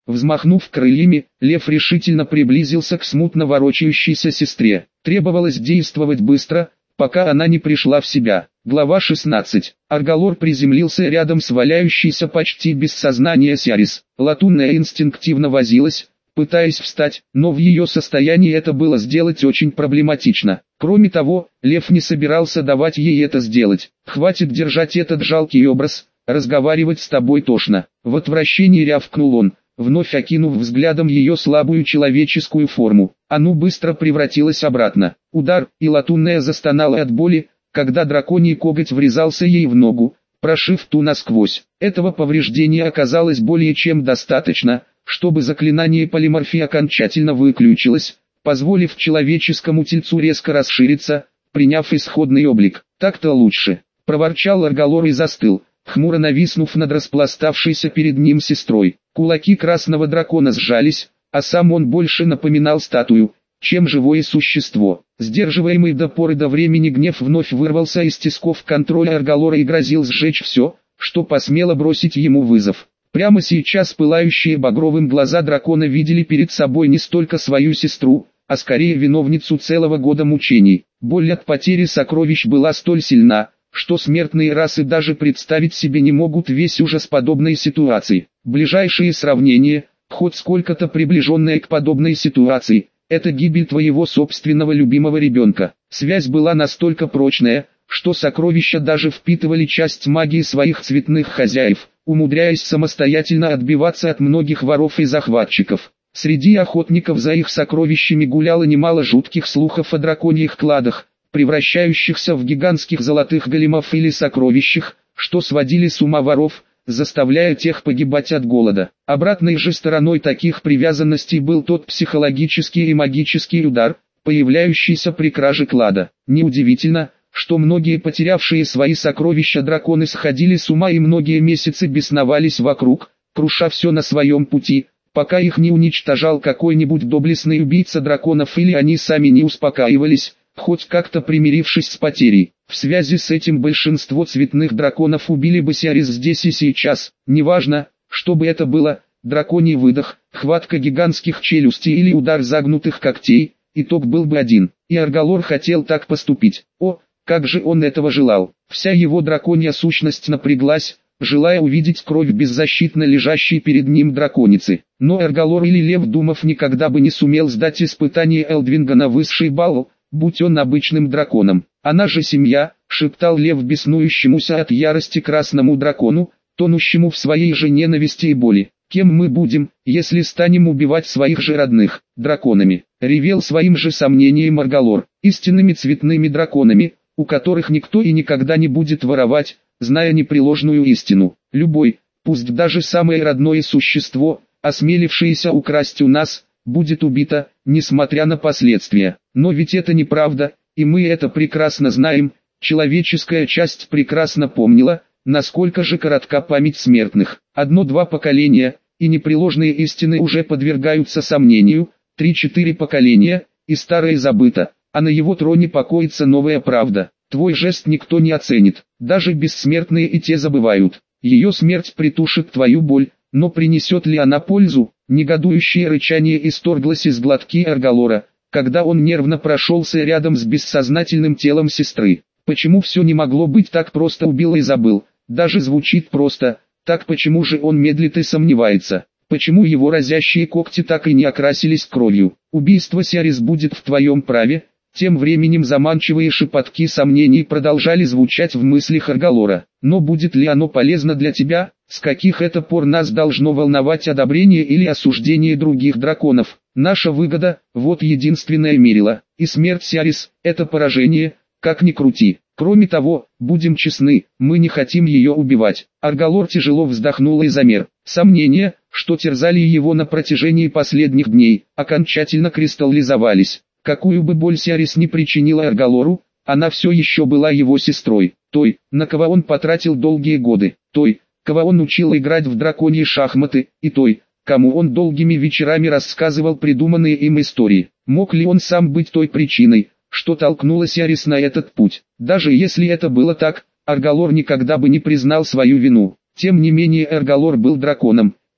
Взмахнув крыльями, лев решительно приблизился к смутно ворочающейся сестре. Требовалось действовать быстро, пока она не пришла в себя. Глава 16. Аргалор приземлился рядом с валяющейся почти без сознания Сиарис. Латунная инстинктивно возилась, пытаясь встать, но в ее состоянии это было сделать очень проблематично. Кроме того, лев не собирался давать ей это сделать. «Хватит держать этот жалкий образ, разговаривать с тобой тошно». В отвращении рявкнул он, вновь окинув взглядом ее слабую человеческую форму. Ану быстро превратилась обратно. Удар, и латунная застонала от боли, когда драконий коготь врезался ей в ногу, прошив ту насквозь. Этого повреждения оказалось более чем достаточно, чтобы заклинание полиморфии окончательно выключилось, позволив человеческому тельцу резко расшириться, приняв исходный облик. «Так-то лучше», — проворчал Аргалор и застыл, хмуро нависнув над распластавшейся перед ним сестрой. Кулаки красного дракона сжались, а сам он больше напоминал статую, чем живое существо. Сдерживаемый до поры до времени гнев вновь вырвался из тисков контроля Аргалора и грозил сжечь все, что посмело бросить ему вызов. Прямо сейчас пылающие багровым глаза дракона видели перед собой не столько свою сестру, а скорее виновницу целого года мучений. Боль от потери сокровищ была столь сильна, что смертные расы даже представить себе не могут весь ужас подобной ситуации. Ближайшие сравнения, хоть сколько-то приближенные к подобной ситуации, это гибель твоего собственного любимого ребенка. Связь была настолько прочная, что сокровища даже впитывали часть магии своих цветных хозяев, умудряясь самостоятельно отбиваться от многих воров и захватчиков. Среди охотников за их сокровищами гуляло немало жутких слухов о драконьих кладах, превращающихся в гигантских золотых големов или сокровищах, что сводили с ума воров, заставляя тех погибать от голода. Обратной же стороной таких привязанностей был тот психологический и магический удар, появляющийся при краже клада. Неудивительно, что многие потерявшие свои сокровища драконы сходили с ума и многие месяцы бесновались вокруг, круша все на своем пути, пока их не уничтожал какой-нибудь доблестный убийца драконов или они сами не успокаивались, хоть как-то примирившись с потерей. В связи с этим большинство цветных драконов убили бы Сиарис здесь и сейчас. Неважно, что бы это было, драконий выдох, хватка гигантских челюстей или удар загнутых когтей, итог был бы один. И Аргалор хотел так поступить. О, как же он этого желал. Вся его драконья сущность напряглась, желая увидеть кровь беззащитно лежащей перед ним драконицы. Но Аргалор или Лев Думов никогда бы не сумел сдать испытание Элдвинга на высший балл, будь он обычным драконом. «Она же семья», — шептал лев беснующемуся от ярости красному дракону, тонущему в своей же ненависти и боли. «Кем мы будем, если станем убивать своих же родных, драконами?» — ревел своим же сомнением Аргалор. «Истинными цветными драконами, у которых никто и никогда не будет воровать, зная непреложную истину. Любой, пусть даже самое родное существо, осмелившееся украсть у нас, будет убито, несмотря на последствия. Но ведь это неправда, и мы это прекрасно знаем». Человеческая часть прекрасно помнила, насколько же коротка память смертных. 1-2 поколения, и непреложные истины уже подвергаются сомнению, 3-4 поколения, и старое забыто, а на его троне покоится новая правда. Твой жест никто не оценит, даже бессмертные и те забывают. Ее смерть притушит твою боль, но принесет ли она пользу? Негодующее рычание исторглось из глотки Аргалора, когда он нервно прошелся рядом с бессознательным телом сестры. Почему все не могло быть так просто? Убил и забыл. Даже звучит просто. Так почему же он медлит и сомневается? Почему его разящие когти так и не окрасились кровью? Убийство Сиарис будет в твоем праве. Тем временем заманчивые шепотки сомнений продолжали звучать в мыслях Аргалора. Но будет ли оно полезно для тебя? С каких это пор нас должно волновать одобрение или осуждение других драконов? Наша выгода – вот единственное мерило. И смерть Сиарис – это поражение, как ни крути. Кроме того, будем честны, мы не хотим ее убивать. Аргалор тяжело вздохнул и замер. Сомнения, что терзали его на протяжении последних дней, окончательно кристаллизовались. Какую бы боль Сиарис не причинила Аргалору, она все еще была его сестрой, той, на кого он потратил долгие годы, той, кого он учил играть в драконьи шахматы, и той, кому он долгими вечерами рассказывал придуманные им истории. Мог ли он сам быть той причиной, что толкнула Сиарис на этот путь? Даже если это было так, Аргалор никогда бы не признал свою вину. Тем не менее Аргалор был драконом,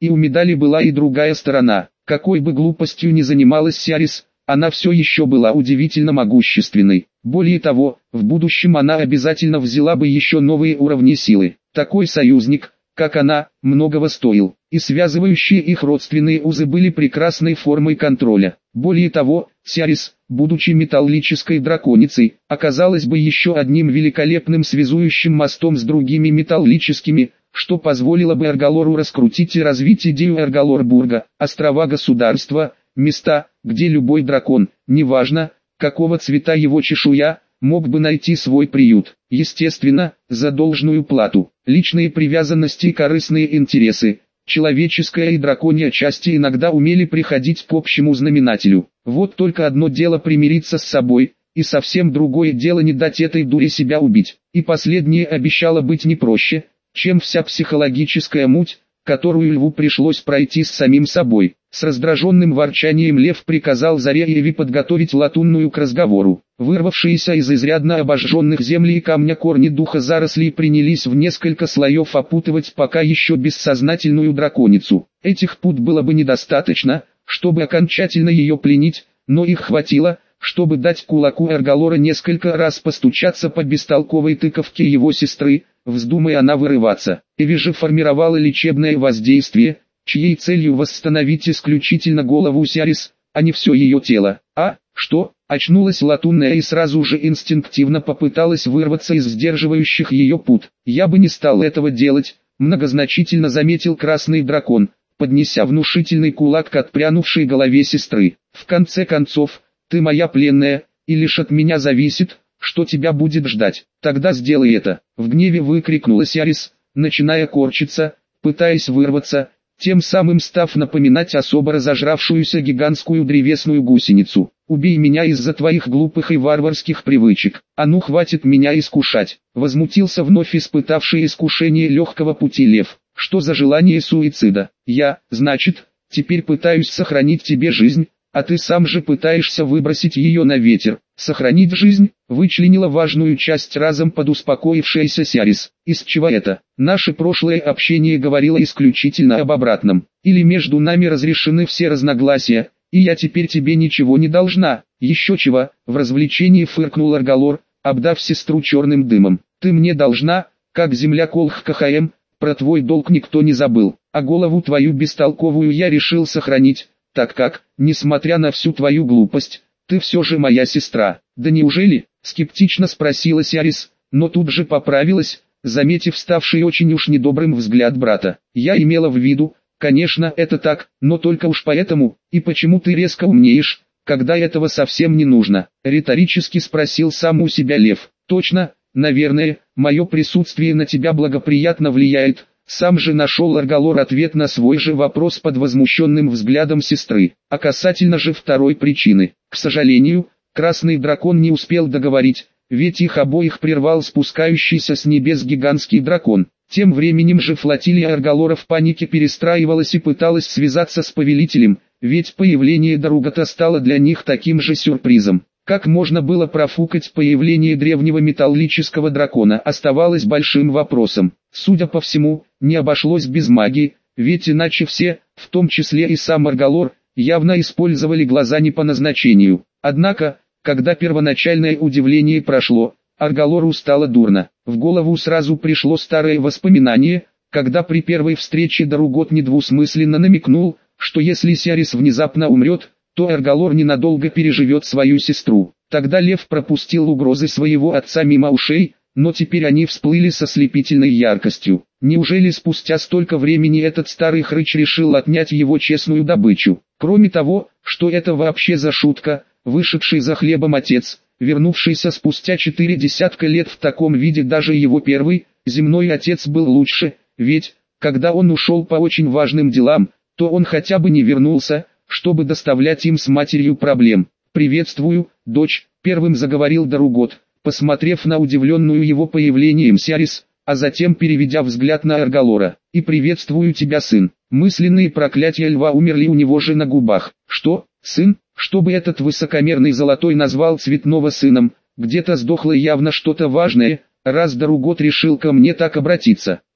И у медали была и другая сторона. Какой бы глупостью ни занималась Сиарис, она все еще была удивительно могущественной. Более того, в будущем она обязательно взяла бы еще новые уровни силы. Такой союзник, как она, многого стоил, и связывающие их родственные узы были прекрасной формой контроля. Более того, Сиарис, будучи металлической драконицей, оказалась бы еще одним великолепным связующим мостом с другими металлическими, что позволило бы Аргалору раскрутить и развить идею Аргалорбурга, острова-государства, места, где любой дракон, неважно, какого цвета его чешуя, мог бы найти свой приют. Естественно, за должную плату. Личные привязанности и корыстные интересы, человеческая и драконья части иногда умели приходить к общему знаменателю. Вот только одно дело примириться с собой, и совсем другое дело не дать этой дуре себя убить. И последнее обещало быть не проще, чем вся психологическая муть, которую льву пришлось пройти с самим собой. С раздраженным ворчанием лев приказал Заре и Эви подготовить латунную к разговору. Вырвавшиеся из изрядно обожженных земли и камня корни духа зарослей принялись в несколько слоев опутывать пока еще бессознательную драконицу. Этих пут было бы недостаточно, чтобы окончательно ее пленить, но их хватило, чтобы дать кулаку Аргалора несколько раз постучаться по бестолковой тыковке его сестры, вздумая она вырываться. Эви же формировала лечебное воздействие, чьей целью восстановить исключительно голову Сиарис, а не все ее тело. А, что, очнулась латунная и сразу же инстинктивно попыталась вырваться из сдерживающих ее пут. Я бы не стал этого делать, многозначительно заметил красный дракон, поднеся внушительный кулак к отпрянувшей голове сестры. В конце концов, ты моя пленная, и лишь от меня зависит, что тебя будет ждать. Тогда сделай это. В гневе выкрикнула Сиарис, начиная корчиться, пытаясь вырваться, тем самым став напоминать особо разожравшуюся гигантскую древесную гусеницу. «Убей меня из-за твоих глупых и варварских привычек, а ну хватит меня искушать!» Возмутился вновь испытавший искушение легкого пути лев. «Что за желание суицида? Я, значит, теперь пытаюсь сохранить тебе жизнь, а ты сам же пытаешься выбросить ее на ветер. Сохранить жизнь?» Вычленила важную часть разом подуспокоившаяся Сиарис. «Из чего это? Наше прошлое общение говорило исключительно об обратном. Или между нами разрешены все разногласия, и я теперь тебе ничего не должна?» «Еще чего?» В развлечении фыркнул Аргалор, обдав сестру черным дымом. «Ты мне должна, как земля Колх-Кахаэм, про твой долг никто не забыл, а голову твою бестолковую я решил сохранить, так как, несмотря на всю твою глупость, ты все же моя сестра». «Да неужели?» — скептично спросила Сиарис, но тут же поправилась, заметив ставший очень уж недобрым взгляд брата. «Я имела в виду, конечно это так, но только уж поэтому, и почему ты резко умнеешь, когда этого совсем не нужно?» — риторически спросил сам у себя лев. «Точно, наверное, мое присутствие на тебя благоприятно влияет». Сам же нашел Аргалор ответ на свой же вопрос под возмущенным взглядом сестры. А касательно же второй причины, к сожалению, красный дракон не успел договорить, ведь их обоих прервал спускающийся с небес гигантский дракон. Тем временем же флотилия Аргалора в панике перестраивалась и пыталась связаться с повелителем, ведь появление Даругата стало для них таким же сюрпризом. Как можно было профукать появление древнего металлического дракона, оставалось большим вопросом. Судя по всему, не обошлось без магии, ведь иначе все, в том числе и сам Аргалор, явно использовали глаза не по назначению. Однако, когда первоначальное удивление прошло, Аргалору стало дурно. В голову сразу пришло старое воспоминание, когда при первой встрече Даругот недвусмысленно намекнул, что если Сиарис внезапно умрет, то Аргалор ненадолго переживет свою сестру. Тогда лев пропустил угрозы своего отца мимо ушей, но теперь они всплыли со слепительной яркостью. Неужели спустя столько времени этот старый хрыч решил отнять его честную добычу? Кроме того, что это вообще за шутка, вышедший за хлебом отец, вернувшийся спустя 4 десятка лет в таком виде, даже его первый, земной отец был лучше, ведь, когда он ушел по очень важным делам, то он хотя бы не вернулся, чтобы доставлять им с матерью проблем. «Приветствую, дочь», — первым заговорил Даругот, посмотрев на удивленную его появлением Сиарис, а затем переведя взгляд на Аргалора. «И приветствую тебя, сын». Мысленные проклятия льва умерли у него же на губах. «Что, сын? Чтобы этот высокомерный золотой назвал цветного сыном, где-то сдохло явно что-то важное, раз Даругот решил ко мне так обратиться».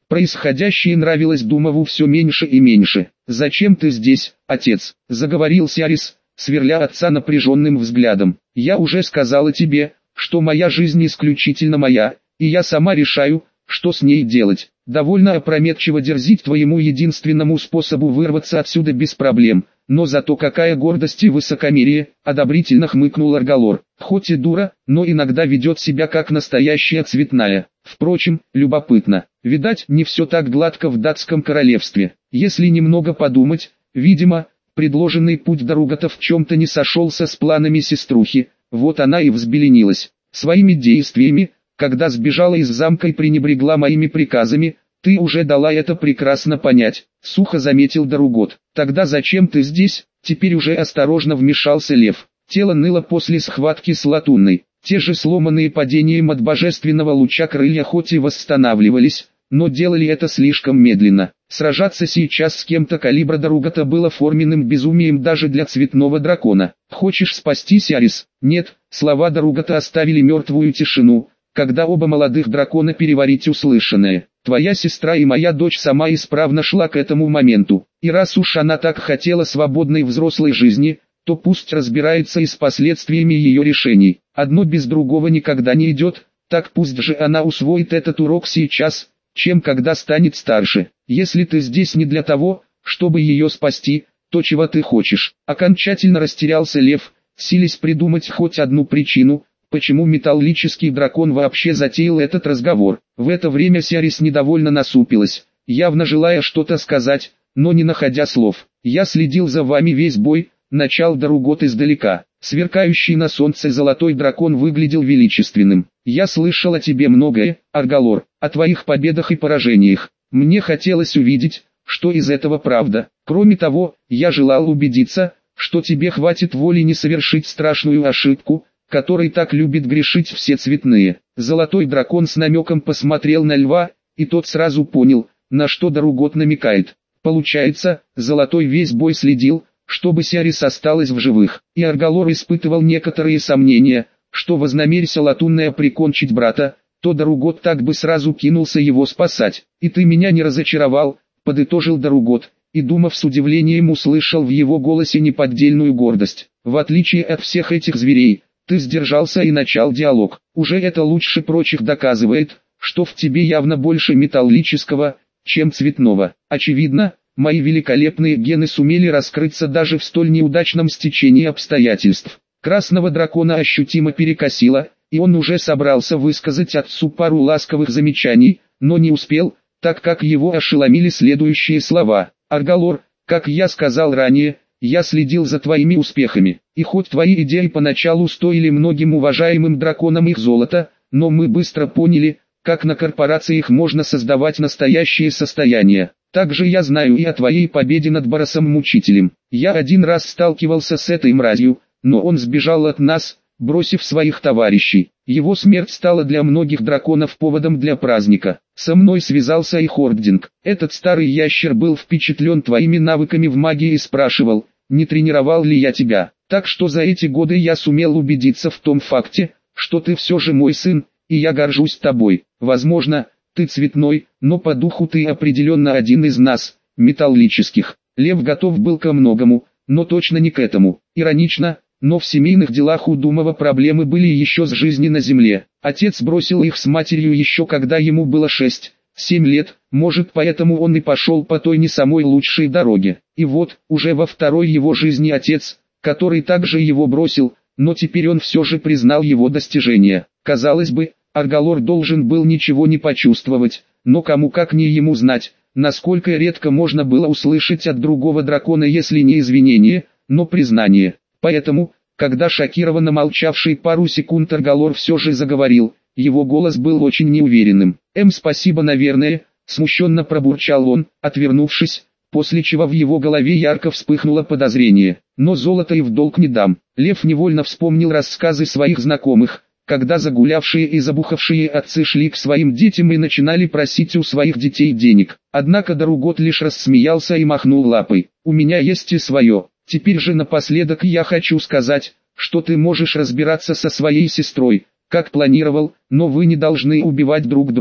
Происходящее нравилось Думову все меньше и меньше. «Зачем ты здесь, отец?» – заговорил Сиарис, сверля отца напряженным взглядом. «Я уже сказала тебе, что моя жизнь исключительно моя, и я сама решаю, что с ней делать. Довольно опрометчиво дерзить твоему единственному способу вырваться отсюда без проблем, но зато какая гордость и высокомерие», — одобрительно хмыкнул Аргалор. «Хоть и дура, но иногда ведет себя как настоящая цветная. Впрочем, любопытно. Видать, не все так гладко в датском королевстве. Если немного подумать, видимо, предложенный путь Даругата в чем-то не сошелся с планами сеструхи, вот она и взбеленилась. Своими действиями, когда сбежала из замка и пренебрегла моими приказами, ты уже дала это прекрасно понять», — сухо заметил Даругот. «Тогда зачем ты здесь?» — теперь уже осторожно вмешался Лев. Тело ныло после схватки с Латунной. Те же сломанные падением от божественного луча крылья хоть и восстанавливались, но делали это слишком медленно. Сражаться сейчас с кем-то калибра Даругата было форменным безумием даже для цветного дракона. «Хочешь спасти Сиарис?» «Нет», слова Даругата оставили мертвую тишину, когда оба молодых дракона переварить услышанное. «Твоя сестра и моя дочь сама исправно шла к этому моменту, и раз уж она так хотела свободной взрослой жизни, то пусть разбирается и с последствиями ее решений. Одно без другого никогда не идет, так пусть же она усвоит этот урок сейчас, чем когда станет старше. Если ты здесь не для того, чтобы ее спасти, то чего ты хочешь?» Окончательно растерялся Лев, силясь придумать хоть одну причину, почему металлический дракон вообще затеял этот разговор. В это время Сиарис недовольно насупилась, явно желая что-то сказать, но не находя слов. «Я следил за вами весь бой», — начал Даругот издалека. Сверкающий на солнце золотой дракон выглядел величественным. «Я слышал о тебе многое, Аргалор, о твоих победах и поражениях. Мне хотелось увидеть, что из этого правда. Кроме того, я желал убедиться, что тебе хватит воли не совершить страшную ошибку, которой так любят грешить все цветные». Золотой дракон с намеком посмотрел на льва, и тот сразу понял, на что Даругот намекает. Получается, Золотой весь бой следил, чтобы Сиарис осталась в живых, и Аргалор испытывал некоторые сомнения, что вознамерился Латунная прикончить брата, то Даругот так бы сразу кинулся его спасать. «И ты меня не разочаровал», — подытожил Даругот, и Думов с удивлением услышал в его голосе неподдельную гордость. «В отличие от всех этих зверей, ты сдержался и начал диалог. Уже это лучше прочих доказывает, что в тебе явно больше металлического, чем цветного. Очевидно, мои великолепные гены сумели раскрыться даже в столь неудачном стечении обстоятельств». Красного дракона ощутимо перекосило, и он уже собрался высказать отцу пару ласковых замечаний, но не успел, так как его ошеломили следующие слова. «Аргалор, как я сказал ранее, я следил за твоими успехами, и хоть твои идеи поначалу стоили многим уважаемым драконам их золота, но мы быстро поняли, как на корпорациях можно создавать настоящее состояние. Также я знаю и о твоей победе над Боросом-мучителем. Я один раз сталкивался с этой мразью, но он сбежал от нас, бросив своих товарищей. Его смерть стала для многих драконов поводом для праздника. Со мной связался и Хординг. Этот старый ящер был впечатлен твоими навыками в магии и спрашивал, не тренировал ли я тебя. Так что за эти годы я сумел убедиться в том факте, что ты все же мой сын, и я горжусь тобой. Возможно, ты цветной, но по духу ты определенно один из нас, металлических». Лев готов был ко многому, но точно не к этому. Иронично, но в семейных делах у Думова проблемы были еще с жизни на земле. Отец бросил их с матерью еще когда ему было 6-7 лет, может поэтому он и пошел по той не самой лучшей дороге. И вот, уже во второй его жизни отец, который также его бросил, но теперь он все же признал его достижения. Казалось бы, Аргалор должен был ничего не почувствовать, но кому как не ему знать, насколько редко можно было услышать от другого дракона, если не извинение, но признание. Поэтому, когда шокированно молчавший пару секунд Аргалор все же заговорил, его голос был очень неуверенным. Спасибо, наверное», — смущенно пробурчал он, отвернувшись, после чего в его голове ярко вспыхнуло подозрение. «Но золото и в долг не дам». Лев невольно вспомнил рассказы своих знакомых, когда загулявшие и забухавшие отцы шли к своим детям и начинали просить у своих детей денег. Однако Даругот лишь рассмеялся и махнул лапой. «У меня есть и свое. Теперь же напоследок я хочу сказать, что ты можешь разбираться со своей сестрой, как планировал, но вы не должны убивать друг друга.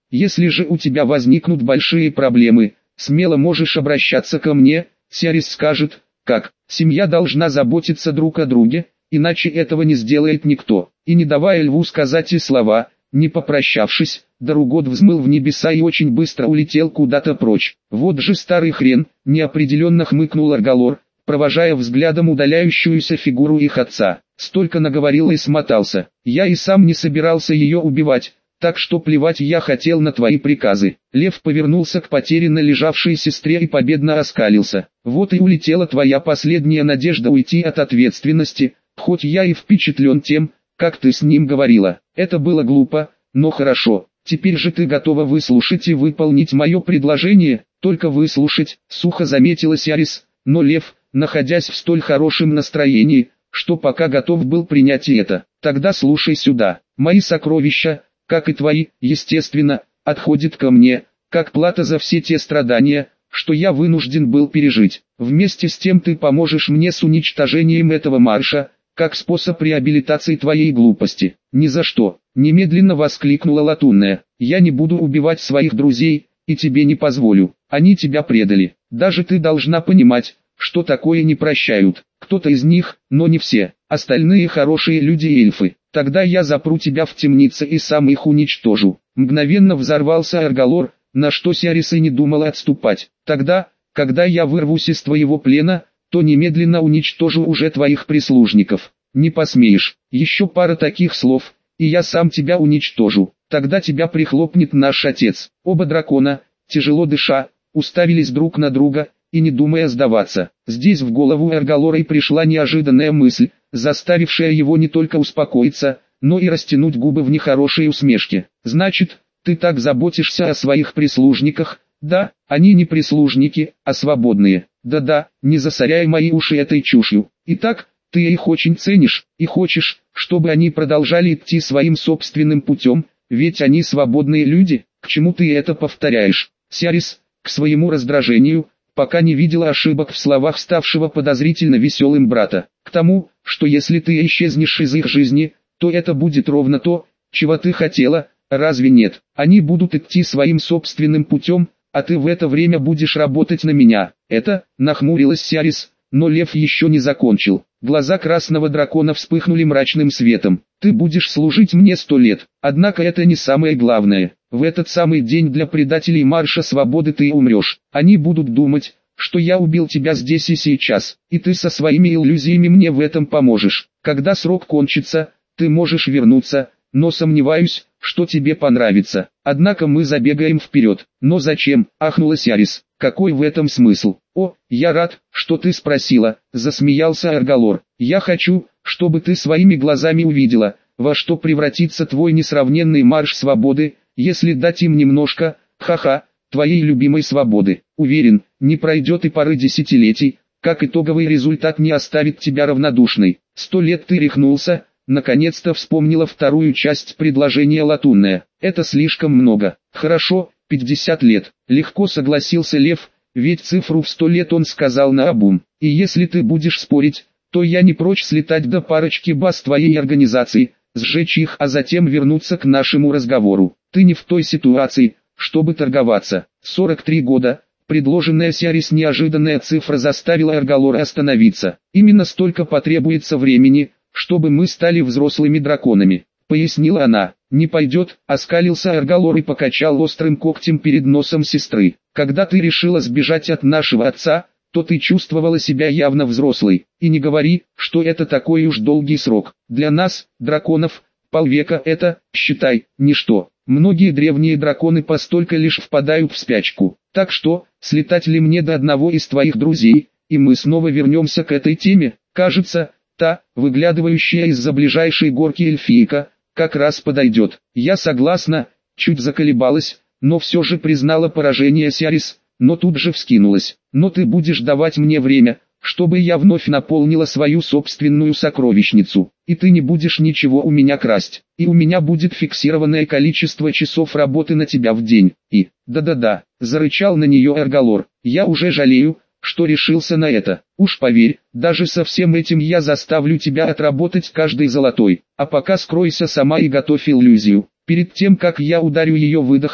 Если же у тебя возникнут большие проблемы, смело можешь обращаться ко мне, Сиарис скажет, как. Семья должна заботиться друг о друге, иначе этого не сделает никто. И не давая льву сказать и слова, не попрощавшись, Даругод взмыл в небеса и очень быстро улетел куда-то прочь. Вот же старый хрен, неопределенно хмыкнул Аргалор, провожая взглядом удаляющуюся фигуру их отца. Столько наговорил и смотался. Я и сам не собирался ее убивать, так что плевать я хотел на твои приказы. Лев повернулся к потерянно лежавшей сестре и победно оскалился. Вот и улетела твоя последняя надежда уйти от ответственности, хоть я и впечатлен тем, как ты с ним говорила. Это было глупо, но хорошо. Теперь же ты готова выслушать и выполнить мое предложение, только выслушать, сухо заметила Сиарис, но Лев, находясь в столь хорошем настроении, что пока готов был принять и это. Тогда слушай сюда. Мои сокровища, как и твои, естественно, отходят ко мне, как плата за все те страдания, что я вынужден был пережить. Вместе с тем ты поможешь мне с уничтожением этого марша, как способ реабилитации твоей глупости. Ни за что, немедленно воскликнула Латунная. Я не буду убивать своих друзей, и тебе не позволю. Они тебя предали. Даже ты должна понимать, что такое не прощают. Кто-то из них, но не все. Остальные хорошие люди и эльфы. Тогда я запру тебя в темнице и сам их уничтожу. Мгновенно взорвался Аргалор, на что Сиарис и не думала отступать. Тогда, когда я вырвусь из твоего плена, то немедленно уничтожу уже твоих прислужников. Не посмеешь. Еще пара таких слов, и я сам тебя уничтожу. Тогда тебя прихлопнет наш отец. Оба дракона, тяжело дыша, уставились друг на друга, и не думая сдаваться. Здесь в голову Аргалора и пришла неожиданная мысль, заставившая его не только успокоиться, но и растянуть губы в нехорошей усмешке. «Значит, ты так заботишься о своих прислужниках?» «Да, они не прислужники, а свободные». «Да-да, не засоряй мои уши этой чушью. Итак, ты их очень ценишь, и хочешь, чтобы они продолжали идти своим собственным путем, ведь они свободные люди. К чему ты это повторяешь?» Сиарис, к своему раздражению, пока не видела ошибок в словах ставшего подозрительно веселым брата. К тому, что если ты исчезнешь из их жизни, то это будет ровно то, чего ты хотела, разве нет? Они будут идти своим собственным путем, а ты в это время будешь работать на меня. Это, нахмурилась Сиарис, но Лев еще не закончил. Глаза красного дракона вспыхнули мрачным светом. Ты будешь служить мне 100 лет, однако это не самое главное. В этот самый день для предателей Марша Свободы ты умрешь. Они будут думать, что я убил тебя здесь и сейчас, и ты со своими иллюзиями мне в этом поможешь. Когда срок кончится, ты можешь вернуться, но сомневаюсь, что тебе понравится. Однако мы забегаем вперед. Но зачем? Ахнула Сиарис. Какой в этом смысл? О, я рад, что ты спросила, засмеялся Аргалор. Я хочу, чтобы ты своими глазами увидела, во что превратится твой несравненный марш свободы, если дать им немножко, ха-ха, твоей любимой свободы. Уверен, не пройдет и пары десятилетий, как итоговый результат не оставит тебя равнодушной. 100 лет ты рехнулся, наконец-то вспомнила вторую часть предложения Латунная. Это слишком много. Хорошо, 50 лет. Легко согласился Лев, ведь цифру в 100 лет он сказал наобум. И если ты будешь спорить, то я не прочь слетать до парочки баз твоей организации, сжечь их, а затем вернуться к нашему разговору. Ты не в той ситуации, чтобы торговаться. 43 года. Предложенная Сиарис неожиданная цифра заставила Аргалора остановиться. Именно столько потребуется времени, чтобы мы стали взрослыми драконами, пояснила она. Не пойдет, оскалился Аргалор и покачал острым когтем перед носом сестры. Когда ты решила сбежать от нашего отца, то ты чувствовала себя явно взрослой. И не говори, что это такой уж долгий срок. Для нас, драконов, полвека это, считай, ничто. Многие древние драконы постолько лишь впадают в спячку. Так что, слетать ли мне до одного из твоих друзей, и мы снова вернемся к этой теме? Кажется, та, выглядывающая из-за ближайшей горки эльфийка, как раз подойдет. Я согласна, чуть заколебалась, но все же признала поражение Сиарис, но тут же вскинулась. Но ты будешь давать мне время, чтобы я вновь наполнила свою собственную сокровищницу, и ты не будешь ничего у меня красть, и у меня будет фиксированное количество часов работы на тебя в день, и, да-да-да, зарычал на нее Аргалор, я уже жалею, что решился на это, уж поверь, даже со всем этим я заставлю тебя отработать каждый золотой, а пока скройся сама и готовь иллюзию. Перед тем как я ударю ее выдохом,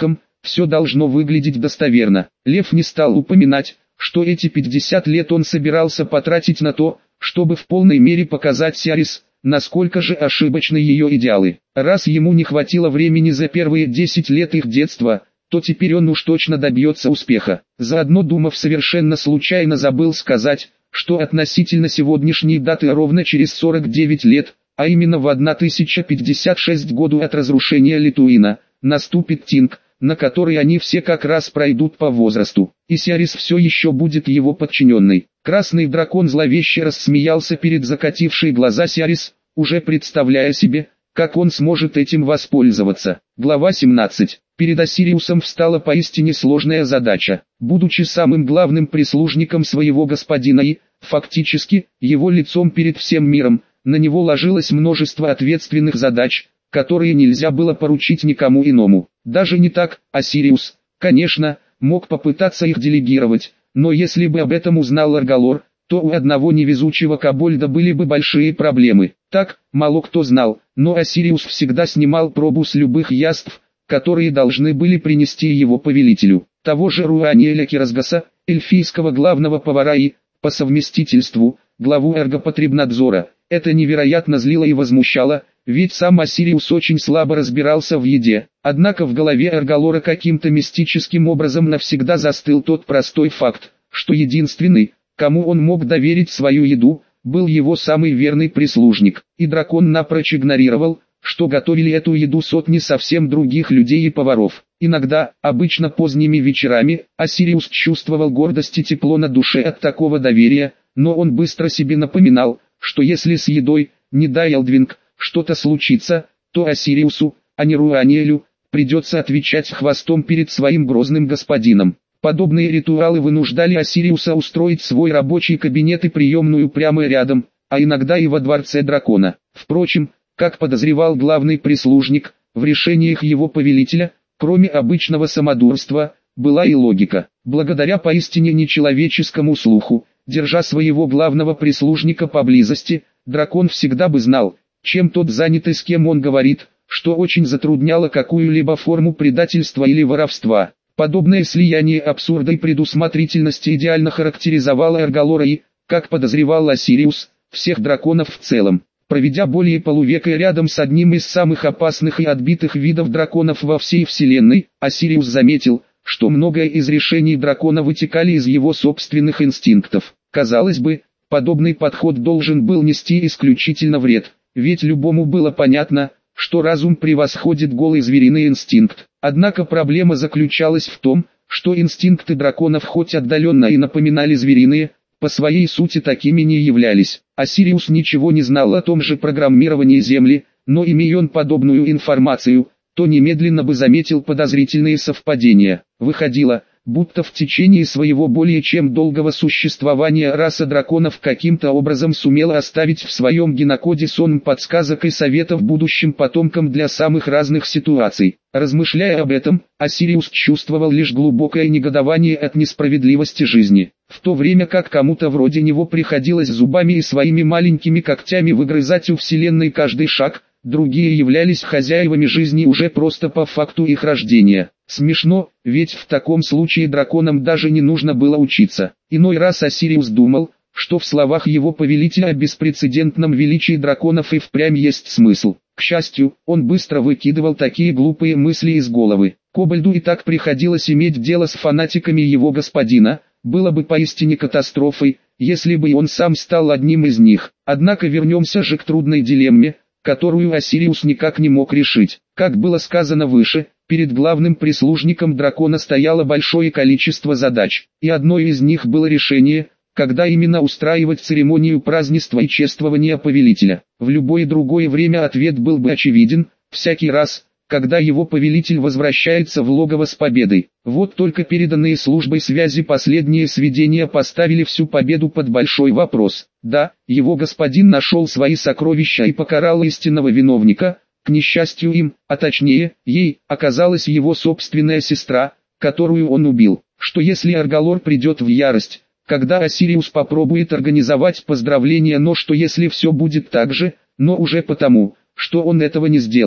все должно выглядеть достоверно. Лев не стал упоминать, что эти 50 лет он собирался потратить на то, чтобы в полной мере показать Сиарис, насколько же ошибочны ее идеалы. Раз ему не хватило времени за первые 10 лет их детства, то теперь он уж точно добьется успеха. Заодно Думов совершенно случайно забыл сказать, что относительно сегодняшней даты ровно через 49 лет, а именно в 1056 году от разрушения Литуина, наступит Тинг, на который они все как раз пройдут по возрасту, и Сиарис все еще будет его подчиненной. Красный дракон зловеще рассмеялся перед закатившей глаза Сиарис, уже представляя себе, как он сможет этим воспользоваться. Глава 17. Перед Осириусом встала поистине сложная задача. Будучи самым главным прислужником своего господина и, фактически, его лицом перед всем миром, на него ложилось множество ответственных задач, которые нельзя было поручить никому иному. Даже не так, Осириус, конечно, мог попытаться их делегировать, но если бы об этом узнал Аргалор, то у одного невезучего кобольда были бы большие проблемы. Так, мало кто знал, но Осириус всегда снимал пробу с любых яств, которые должны были принести его повелителю. Того же Руаниэля Кирасгаса, эльфийского главного повара и, по совместительству, главу Эргопотребнадзора. Это невероятно злило и возмущало, ведь сам Осириус очень слабо разбирался в еде. Однако в голове Аргалора каким-то мистическим образом навсегда застыл тот простой факт, что единственный, кому он мог доверить свою еду, был его самый верный прислужник. И дракон напрочь игнорировал, что готовили эту еду сотни совсем других людей и поваров. Иногда, обычно поздними вечерами, Осириус чувствовал гордость и тепло на душе от такого доверия, но он быстро себе напоминал, что если с едой, не дай Элдвинг, что-то случится, то Осириусу, а не Руаниэлю, придется отвечать хвостом перед своим грозным господином. Подобные ритуалы вынуждали Осириуса устроить свой рабочий кабинет и приемную прямо рядом, а иногда и во дворце дракона. Впрочем, как подозревал главный прислужник, в решениях его повелителя, кроме обычного самодурства, была и логика. Благодаря поистине нечеловеческому слуху, держа своего главного прислужника поблизости, дракон всегда бы знал, чем тот занят и с кем он говорит, что очень затрудняло какую-либо форму предательства или воровства. Подобное слияние абсурда и предусмотрительности идеально характеризовало Аргалора и, как подозревал Осириус, всех драконов в целом. Проведя более полувека рядом с одним из самых опасных и отбитых видов драконов во всей вселенной, Осириус заметил, что многое из решений дракона вытекали из его собственных инстинктов. Казалось бы, подобный подход должен был нести исключительно вред, ведь любому было понятно, что разум превосходит голый звериный инстинкт. Однако проблема заключалась в том, что инстинкты драконов хоть отдаленно и напоминали звериные, по своей сути такими не являлись. Осириус ничего не знал о том же программировании Земли, но имея он подобную информацию, то немедленно бы заметил подозрительные совпадения. Выходило, будто в течение своего более чем долгого существования раса драконов каким-то образом сумела оставить в своем генокоде сон подсказок и советов будущим потомкам для самых разных ситуаций. Размышляя об этом, Осириус чувствовал лишь глубокое негодование от несправедливости жизни, в то время как кому-то вроде него приходилось зубами и своими маленькими когтями выгрызать у Вселенной каждый шаг, другие являлись хозяевами жизни уже просто по факту их рождения. Смешно, ведь в таком случае драконам даже не нужно было учиться. Иной раз Осириус думал, что в словах его повелителя о беспрецедентном величии драконов и впрямь есть смысл. К счастью, он быстро выкидывал такие глупые мысли из головы. Кобальду и так приходилось иметь дело с фанатиками его господина, было бы поистине катастрофой, если бы он сам стал одним из них. Однако вернемся же к трудной дилемме, которую Осириус никак не мог решить. Как было сказано выше, перед главным прислужником дракона стояло большое количество задач, и одной из них было решение, когда именно устраивать церемонию празднества и чествования повелителя. В любое другое время ответ был бы очевиден, всякий раз, когда его повелитель возвращается в логово с победой. Вот только переданные службой связи последние сведения поставили всю победу под большой вопрос. Да, его господин нашел свои сокровища и покарал истинного виновника, к несчастью им, а точнее, ей, оказалась его собственная сестра, которую он убил. Что если Аргалор придет в ярость, когда Осириус попробует организовать поздравления, но что если все будет так же, но уже потому, что он этого не сделал.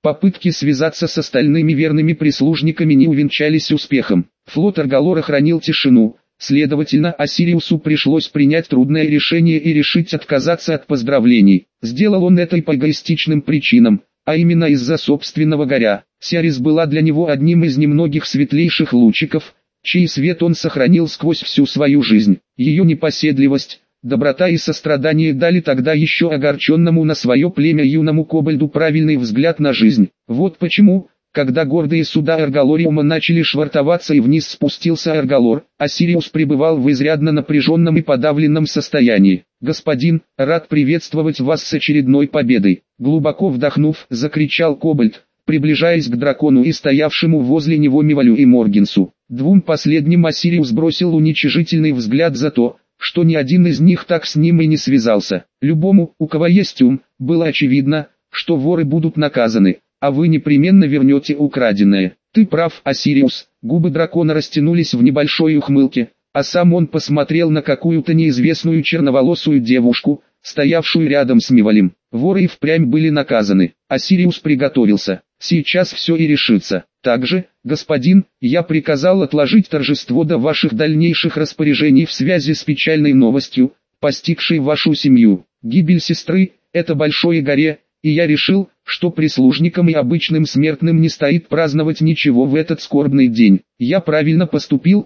Попытки связаться с остальными верными прислужниками не увенчались успехом. Флот Аргалора хранил тишину, следовательно, Осириусу пришлось принять трудное решение и решить отказаться от поздравлений. Сделал он это и по эгоистичным причинам, а именно из-за собственного горя. Сиарис была для него одним из немногих светлейших лучиков, чей свет он сохранил сквозь всю свою жизнь. Ее непоседливость, доброта и сострадание дали тогда еще огорченному на свое племя юному кобальду правильный взгляд на жизнь. Вот почему, когда гордые суда Аргалориума начали швартоваться и вниз спустился Аргалор, Осириус пребывал в изрядно напряженном и подавленном состоянии. «Господин, рад приветствовать вас с очередной победой!» Глубоко вдохнув, закричал Кобальд, приближаясь к дракону и стоявшему возле него Мивалю и Моргенсу. Двум последним Осириус бросил уничижительный взгляд за то, что ни один из них так с ним и не связался. Любому, у кого есть ум, было очевидно, что воры будут наказаны, а вы непременно вернете украденное. Ты прав, Осириус. Губы дракона растянулись в небольшой ухмылке, а сам он посмотрел на какую-то неизвестную черноволосую девушку, стоявшую рядом с Мивалем. Воры и впрямь были наказаны. Осириус приготовился. Сейчас все и решится. Также, господин, я приказал отложить торжество до ваших дальнейших распоряжений в связи с печальной новостью, постигшей вашу семью. Гибель сестры – это большое горе, и я решил, что прислужникам и обычным смертным не стоит праздновать ничего в этот скорбный день. Я правильно поступил,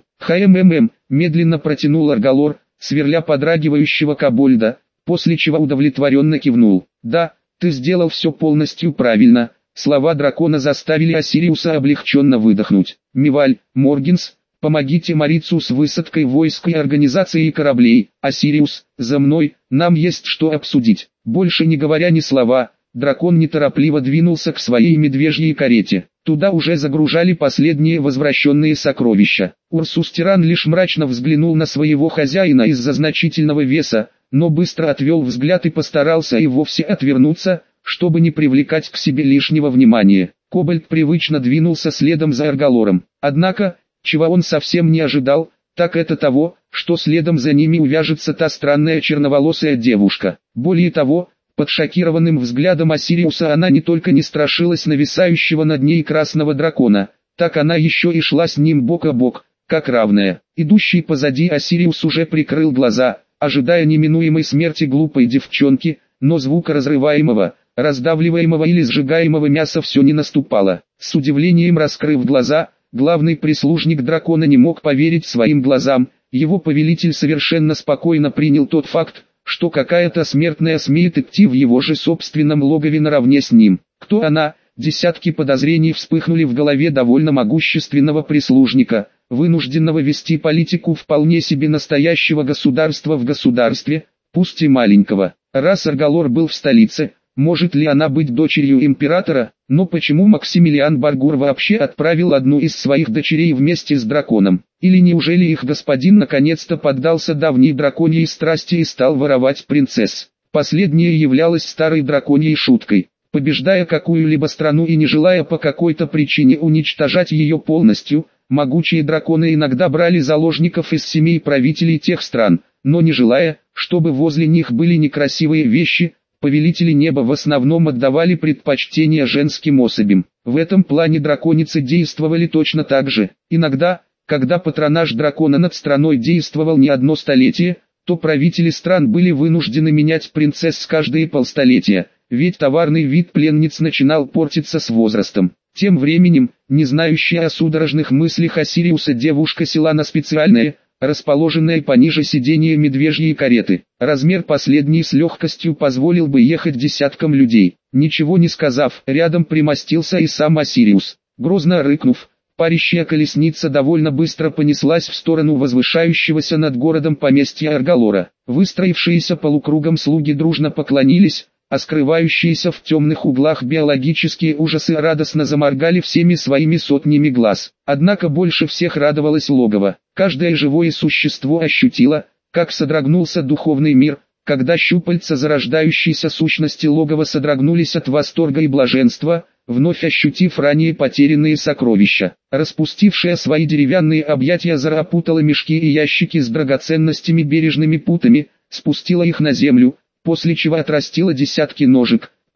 медленно протянул Аргалор, сверля подрагивающего кобольда, после чего удовлетворенно кивнул. Да, ты сделал все полностью правильно. Слова дракона заставили Осириуса облегченно выдохнуть. Миваль, Моргенс, помогите Марицу с высадкой войск и организацией кораблей. Осириус, за мной, нам есть что обсудить. Больше не говоря ни слова, дракон неторопливо двинулся к своей медвежьей карете. Туда уже загружали последние возвращенные сокровища. Урсус Тиран лишь мрачно взглянул на своего хозяина из-за значительного веса, но быстро отвел взгляд и постарался и вовсе отвернуться, чтобы не привлекать к себе лишнего внимания. Кобальд привычно двинулся следом за Аргалором. Однако, чего он совсем не ожидал, так это того, что следом за ними увяжется та странная черноволосая девушка. Более того, под шокированным взглядом Осириуса она не только не страшилась нависающего над ней красного дракона, так она еще и шла с ним бок о бок, как равная. Идущий позади Осириус уже прикрыл глаза, ожидая неминуемой смерти глупой девчонки, но звука разрываемого, раздавливаемого или сжигаемого мяса все не наступало. С удивлением раскрыв глаза, главный прислужник дракона не мог поверить своим глазам. Его повелитель совершенно спокойно принял тот факт, что какая-то смертная смеет идти в его же собственном логове наравне с ним. Кто она? Десятки подозрений вспыхнули в голове довольно могущественного прислужника, вынужденного вести политику вполне себе настоящего государства в государстве, пусть и маленького. Раз Аргалор был в столице, может ли она быть дочерью императора? Но почему Максимилиан Баргур вообще отправил одну из своих дочерей вместе с драконом? Или неужели их господин наконец-то поддался давней драконьей страсти и стал воровать принцесс? Последнее являлось старой драконьей шуткой. Побеждая какую-либо страну и не желая по какой-то причине уничтожать ее полностью, могучие драконы иногда брали заложников из семей правителей тех стран, но не желая, чтобы возле них были некрасивые вещи, повелители неба в основном отдавали предпочтение женским особям. В этом плане драконицы действовали точно так же. Иногда, когда патронаж дракона над страной действовал не одно столетие, то правители стран были вынуждены менять принцесс каждые полстолетия, ведь товарный вид пленниц начинал портиться с возрастом. Тем временем, не знающая о судорожных мыслях Осириуса девушка села на специальное, расположенное пониже сиденья медвежьей кареты. Размер последней с легкостью позволил бы ехать десяткам людей. Ничего не сказав, рядом примостился и сам Осириус. Грозно рыкнув, парящая колесница довольно быстро понеслась в сторону возвышающегося над городом поместья Аргалора. Выстроившиеся полукругом слуги дружно поклонились, а скрывающиеся в темных углах биологические ужасы радостно заморгали всеми своими сотнями глаз. Однако больше всех радовалось логово. Каждое живое существо ощутило, как содрогнулся духовный мир, когда щупальца зарождающейся сущности логова содрогнулись от восторга и блаженства, вновь ощутив ранее потерянные сокровища. Распустившая свои деревянные объятия Зара опутала мешки и ящики с драгоценностями бережными путами, спустила их на землю, после чего отрастила десятки ножек,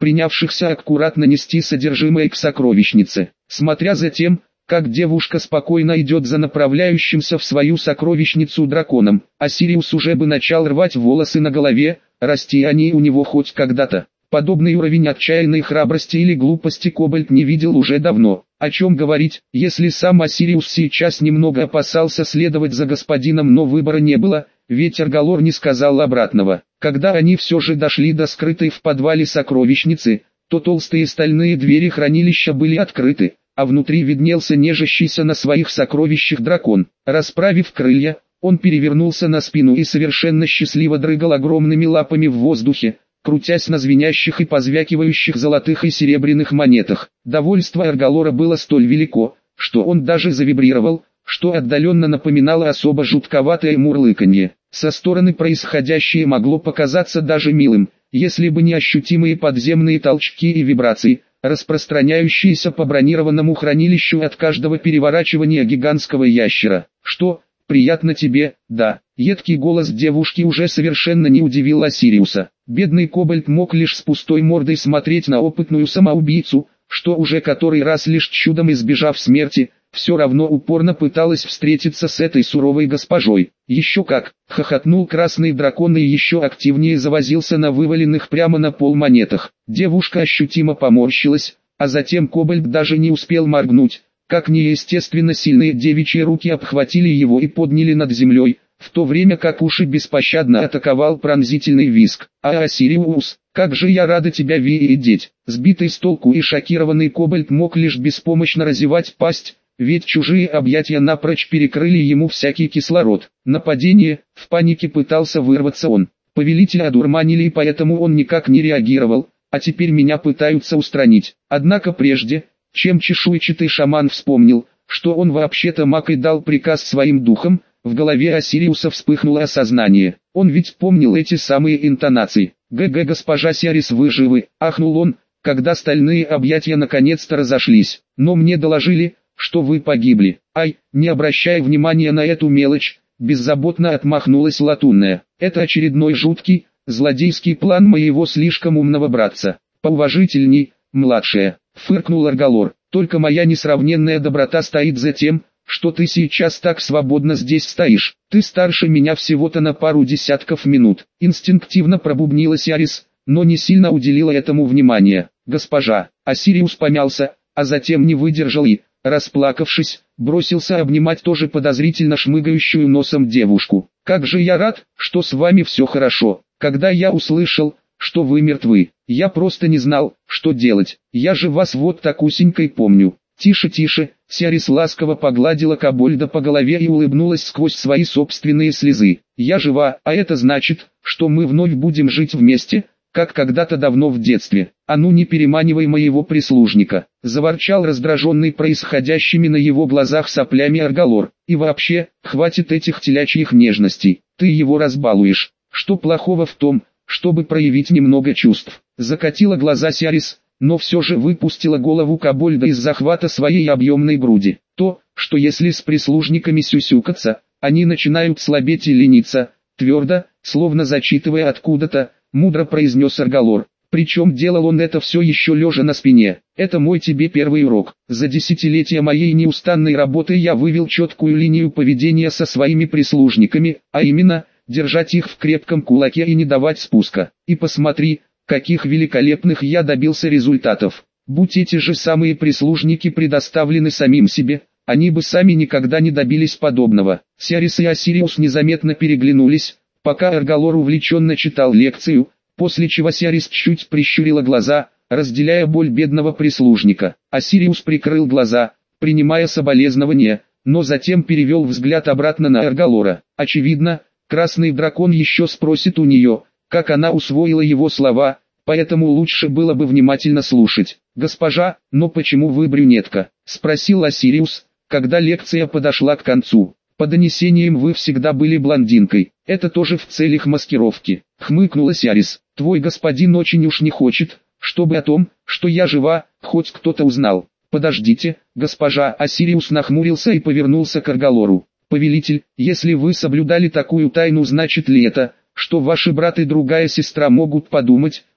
принявшихся аккуратно нести содержимое к сокровищнице. Смотря за тем, как девушка спокойно идет за направляющимся в свою сокровищницу драконом, Осириус уже бы начал рвать волосы на голове, расти они у него хоть когда-то. Подобный уровень отчаянной храбрости или глупости Кобальт не видел уже давно. О чем говорить, если сам Осириус сейчас немного опасался следовать за господином, но выбора не было, ведь Аргалор не сказал обратного. Когда они все же дошли до скрытой в подвале сокровищницы, то толстые стальные двери хранилища были открыты, а внутри виднелся нежащийся на своих сокровищах дракон. Расправив крылья, он перевернулся на спину и совершенно счастливо дрыгал огромными лапами в воздухе, крутясь на звенящих и позвякивающих золотых и серебряных монетах. Довольство Аргалора было столь велико, что он даже завибрировал, что отдаленно напоминало особо жутковатое мурлыканье. Со стороны происходящее могло показаться даже милым, если бы не ощутимые подземные толчки и вибрации, распространяющиеся по бронированному хранилищу от каждого переворачивания гигантского ящера. «Что, приятно тебе?» «Да». Едкий голос девушки уже совершенно не удивил Осириуса. Бедный Кобальт мог лишь с пустой мордой смотреть на опытную самоубийцу, что уже который раз лишь чудом избежав смерти, все равно упорно пыталась встретиться с этой суровой госпожой. «Еще как!» — хохотнул красный дракон и еще активнее завозился на вываленных прямо на пол монетах. Девушка ощутимо поморщилась, а затем Кобальт даже не успел моргнуть, как неестественно сильные девичьи руки обхватили его и подняли над землей, в то время как уши беспощадно атаковал пронзительный визг. «А, Осириус, как же я рада тебя видеть!» Сбитый с толку и шокированный Кобальт мог лишь беспомощно разевать пасть, ведь чужие объятия напрочь перекрыли ему всякий кислород. Нападение, в панике пытался вырваться он. Повелителя одурманили, и поэтому он никак не реагировал, а теперь меня пытаются устранить. Однако прежде, чем чешуйчатый шаман вспомнил, что он вообще-то маг и дал приказ своим духам, в голове Осириуса вспыхнуло осознание. Он ведь помнил эти самые интонации. «ГГ, госпожа Сиарис, вы живы?» — ахнул он, когда стальные объятия наконец-то разошлись. «Но мне доложили, что вы погибли». «Ай!» — не обращая внимания на эту мелочь, беззаботно отмахнулась Латунная. «Это очередной жуткий, злодейский план моего слишком умного братца. Поуважительней, младшая», — фыркнул Аргалор. «Только моя несравненная доброта стоит за тем, что ты сейчас так свободно здесь стоишь. Ты старше меня всего-то на пару десятков минут». Инстинктивно пробубнила Сиарис, но не сильно уделила этому внимания. «Госпожа». Осириус помялся, а затем не выдержал и, расплакавшись, бросился обнимать тоже подозрительно шмыгающую носом девушку. «Как же я рад, что с вами все хорошо. Когда я услышал, что вы мертвы, я просто не знал, что делать. Я же вас вот такусенькой помню». «Тише, тише», — Сиарис ласково погладила Кобальда по голове и улыбнулась сквозь свои собственные слезы. «Я жива, а это значит, что мы вновь будем жить вместе, как когда-то давно в детстве. А ну не переманивай моего прислужника», — заворчал раздраженный происходящими на его глазах соплями Аргалор. «И вообще, хватит этих телячьих нежностей, ты его разбалуешь. Что плохого в том, чтобы проявить немного чувств?» Закатила глаза Сиарис, но все же выпустила голову Кобальда из захвата своей объемной груди. «То, что если с прислужниками сюсюкаться, они начинают слабеть и лениться», твердо, словно зачитывая откуда-то, мудро произнес Аргалор. Причем делал он это все еще лежа на спине. «Это мой тебе первый урок. За десятилетия моей неустанной работы я вывел четкую линию поведения со своими прислужниками, а именно, держать их в крепком кулаке и не давать спуска. И посмотри, каких великолепных я добился результатов. Будь эти же самые прислужники предоставлены самим себе, они бы сами никогда не добились подобного». Сиарис и Осириус незаметно переглянулись, пока Аргалор увлеченно читал лекцию, после чего Сиарис чуть прищурила глаза, разделяя боль бедного прислужника. Осириус прикрыл глаза, принимая соболезнования, но затем перевел взгляд обратно на Аргалора. Очевидно, красный дракон еще спросит у нее, как она усвоила его слова, поэтому лучше было бы внимательно слушать. «Госпожа, но почему вы брюнетка?» — спросил Осириус, когда лекция подошла к концу. «По донесениям вы всегда были блондинкой. Это тоже в целях маскировки», — хмыкнула Сиарис. «Твой господин очень уж не хочет, чтобы о том, что я жива, хоть кто-то узнал». «Подождите, госпожа», — Осириус нахмурился и повернулся к Аргалору. «Повелитель, если вы соблюдали такую тайну, значит ли это, что ваши брат и другая сестра могут подумать,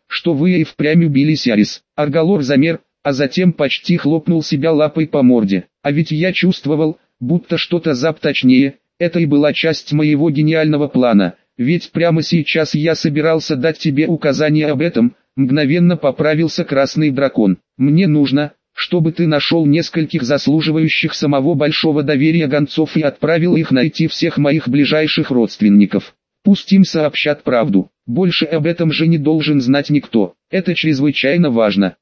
что вы и впрямь убили Сиарис. Аргалор замер, а затем почти хлопнул себя лапой по морде. А ведь я чувствовал, будто что-то точнее, это и была часть моего гениального плана, ведь прямо сейчас я собирался дать тебе указание об этом, мгновенно поправился Красный Дракон. Мне нужно, чтобы ты нашел нескольких заслуживающих самого большого доверия гонцов и отправил их найти всех моих ближайших родственников. Пусть им сообщат правду, больше об этом же не должен знать никто, это чрезвычайно важно.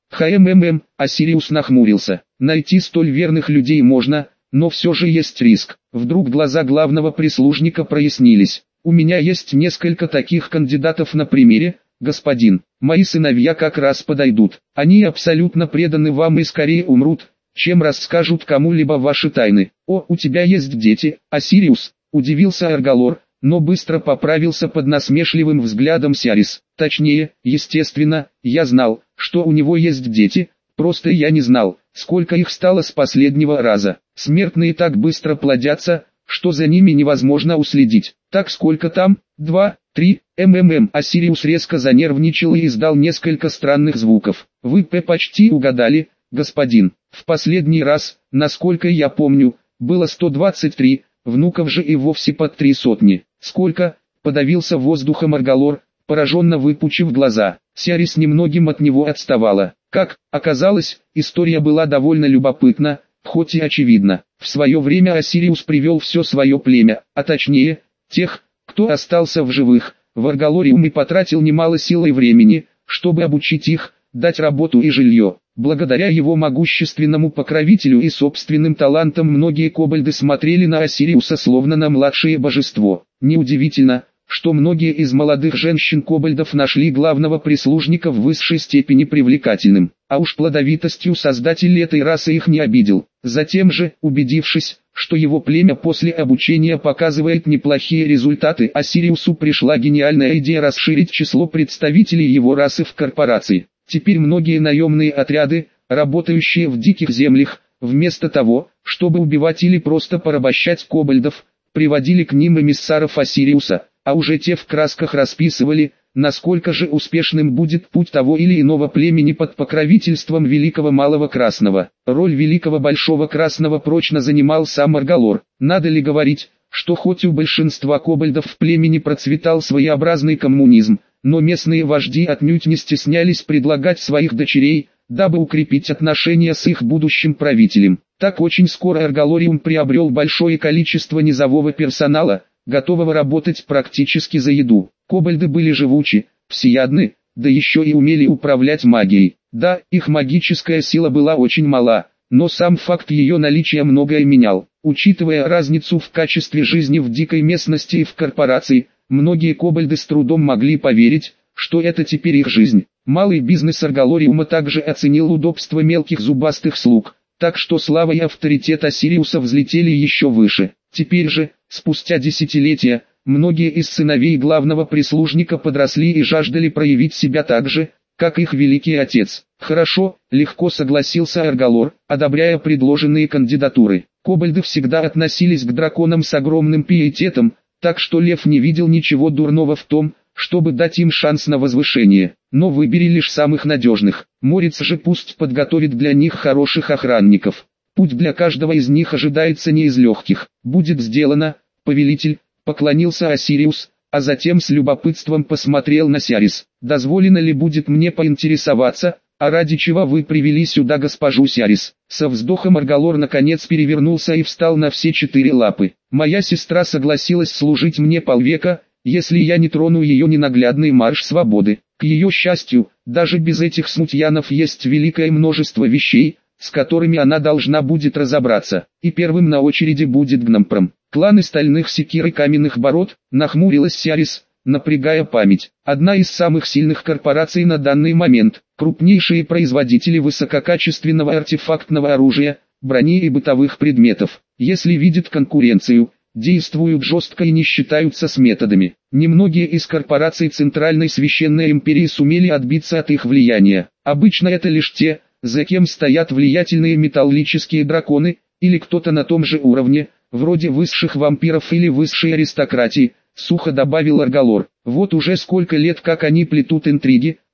Осириус нахмурился, найти столь верных людей можно, но все же есть риск. Вдруг глаза главного прислужника прояснились. У меня есть несколько таких кандидатов на примере, господин. Мои сыновья как раз подойдут. Они абсолютно преданы вам и скорее умрут, чем расскажут кому-либо ваши тайны. О, у тебя есть дети, Осириус, удивился Аргалор, но быстро поправился под насмешливым взглядом Сиарис. Точнее, естественно, я знал, что у него есть дети, просто я не знал, сколько их стало с последнего раза. Смертные так быстро плодятся, что за ними невозможно уследить. Так сколько там? 2, 3, Осириус резко занервничал и издал несколько странных звуков. Вы почти угадали, господин. В последний раз, насколько я помню, было 123, внуков же и вовсе под 300. Сколько? Подавился воздухом Аргалор, пораженно выпучив глаза. Сиарис немногим от него отставала. Как оказалось, история была довольно любопытна, хоть и очевидна. В свое время Осириус привел все свое племя, а точнее, тех, кто остался в живых, в Аргалориум и потратил немало сил и времени, чтобы обучить их, дать работу и жилье. Благодаря его могущественному покровителю и собственным талантам многие кобальды смотрели на Осириуса словно на младшее божество. Неудивительно, что многие из молодых женщин-кобальдов нашли главного прислужника в высшей степени привлекательным. А уж плодовитостью создатель этой расы их не обидел. Затем же, убедившись, что его племя после обучения показывает неплохие результаты, Осириусу пришла гениальная идея расширить число представителей его расы в корпорации. Теперь многие наемные отряды, работающие в диких землях, вместо того, чтобы убивать или просто порабощать кобальдов, приводили к ним эмиссаров Осириуса, а уже те в красках расписывали, насколько же успешным будет путь того или иного племени под покровительством Великого Малого Красного. Роль Великого Большого Красного прочно занимал сам Аргалор. Надо ли говорить, что хоть у большинства кобальдов в племени процветал своеобразный коммунизм, но местные вожди отнюдь не стеснялись предлагать своих дочерей, дабы укрепить отношения с их будущим правителем. Так очень скоро Аргалориум приобрел большое количество низового персонала, готового работать практически за еду. Кобальды были живучи, всеядны, да еще и умели управлять магией. Да, их магическая сила была очень мала, но сам факт ее наличия многое менял. Учитывая разницу в качестве жизни в дикой местности и в корпорации, многие кобальды с трудом могли поверить, что это теперь их жизнь. Малый бизнес Аргалориума также оценил удобство мелких зубастых слуг, так что слава и авторитет Осириуса взлетели еще выше. Теперь же, спустя десятилетия, многие из сыновей главного прислужника подросли и жаждали проявить себя так же, как их великий отец. Хорошо, легко согласился Аргалор, одобряя предложенные кандидатуры. Кобальды всегда относились к драконам с огромным пиететом, так что Лев не видел ничего дурного в том, чтобы дать им шанс на возвышение. Но выбери лишь самых надежных. Морец же пусть подготовит для них хороших охранников. Путь для каждого из них ожидается не из легких. Будет сделано, повелитель, поклонился Осириус, а затем с любопытством посмотрел на Сиарис. Дозволено ли будет мне поинтересоваться, а ради чего вы привели сюда госпожу Сиарис? Со вздохом Аргалор наконец перевернулся и встал на все 4 лапы. Моя сестра согласилась служить мне полвека, если я не трону ее ненаглядный марш свободы. К ее счастью, даже без этих смутьянов есть великое множество вещей, с которыми она должна будет разобраться. И первым на очереди будет Гномпром. Кланы стальных секир и каменных бород, нахмурилась Сиарис, напрягая память. Одна из самых сильных корпораций на данный момент. Крупнейшие производители высококачественного артефактного оружия, брони и бытовых предметов. Если видят конкуренцию, действуют жестко и не считаются с методами. Немногие из корпораций Центральной Священной Империи сумели отбиться от их влияния. Обычно это лишь те, за кем стоят влиятельные металлические драконы, или кто-то на том же уровне, вроде высших вампиров или высшей аристократии, сухо добавил Аргалор. Вот уже сколько лет как они плетут интриги,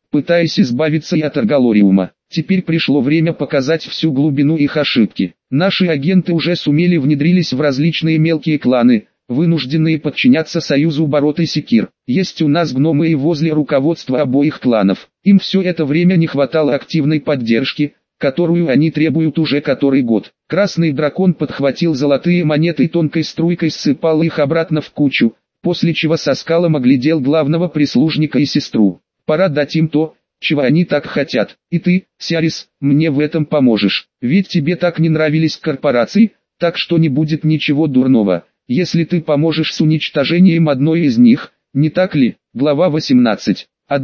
пытаясь избавиться и от Аргалориума. Теперь пришло время показать всю глубину их ошибки. Наши агенты уже сумели внедрились в различные мелкие кланы, вынужденные подчиняться союзу Барот и Секир. Есть у нас гномы и возле руководства обоих кланов. Им все это время не хватало активной поддержки, которую они требуют уже который год. Красный дракон подхватил золотые монеты и тонкой струйкой ссыпал их обратно в кучу, после чего со скалом оглядел главного прислужника и сестру. Пора дать им то, чего они так хотят. И ты, Сиарис, мне в этом поможешь. Ведь тебе так не нравились корпорации, так что не будет ничего дурного, если ты поможешь с уничтожением одной из них, не так ли? Глава 18.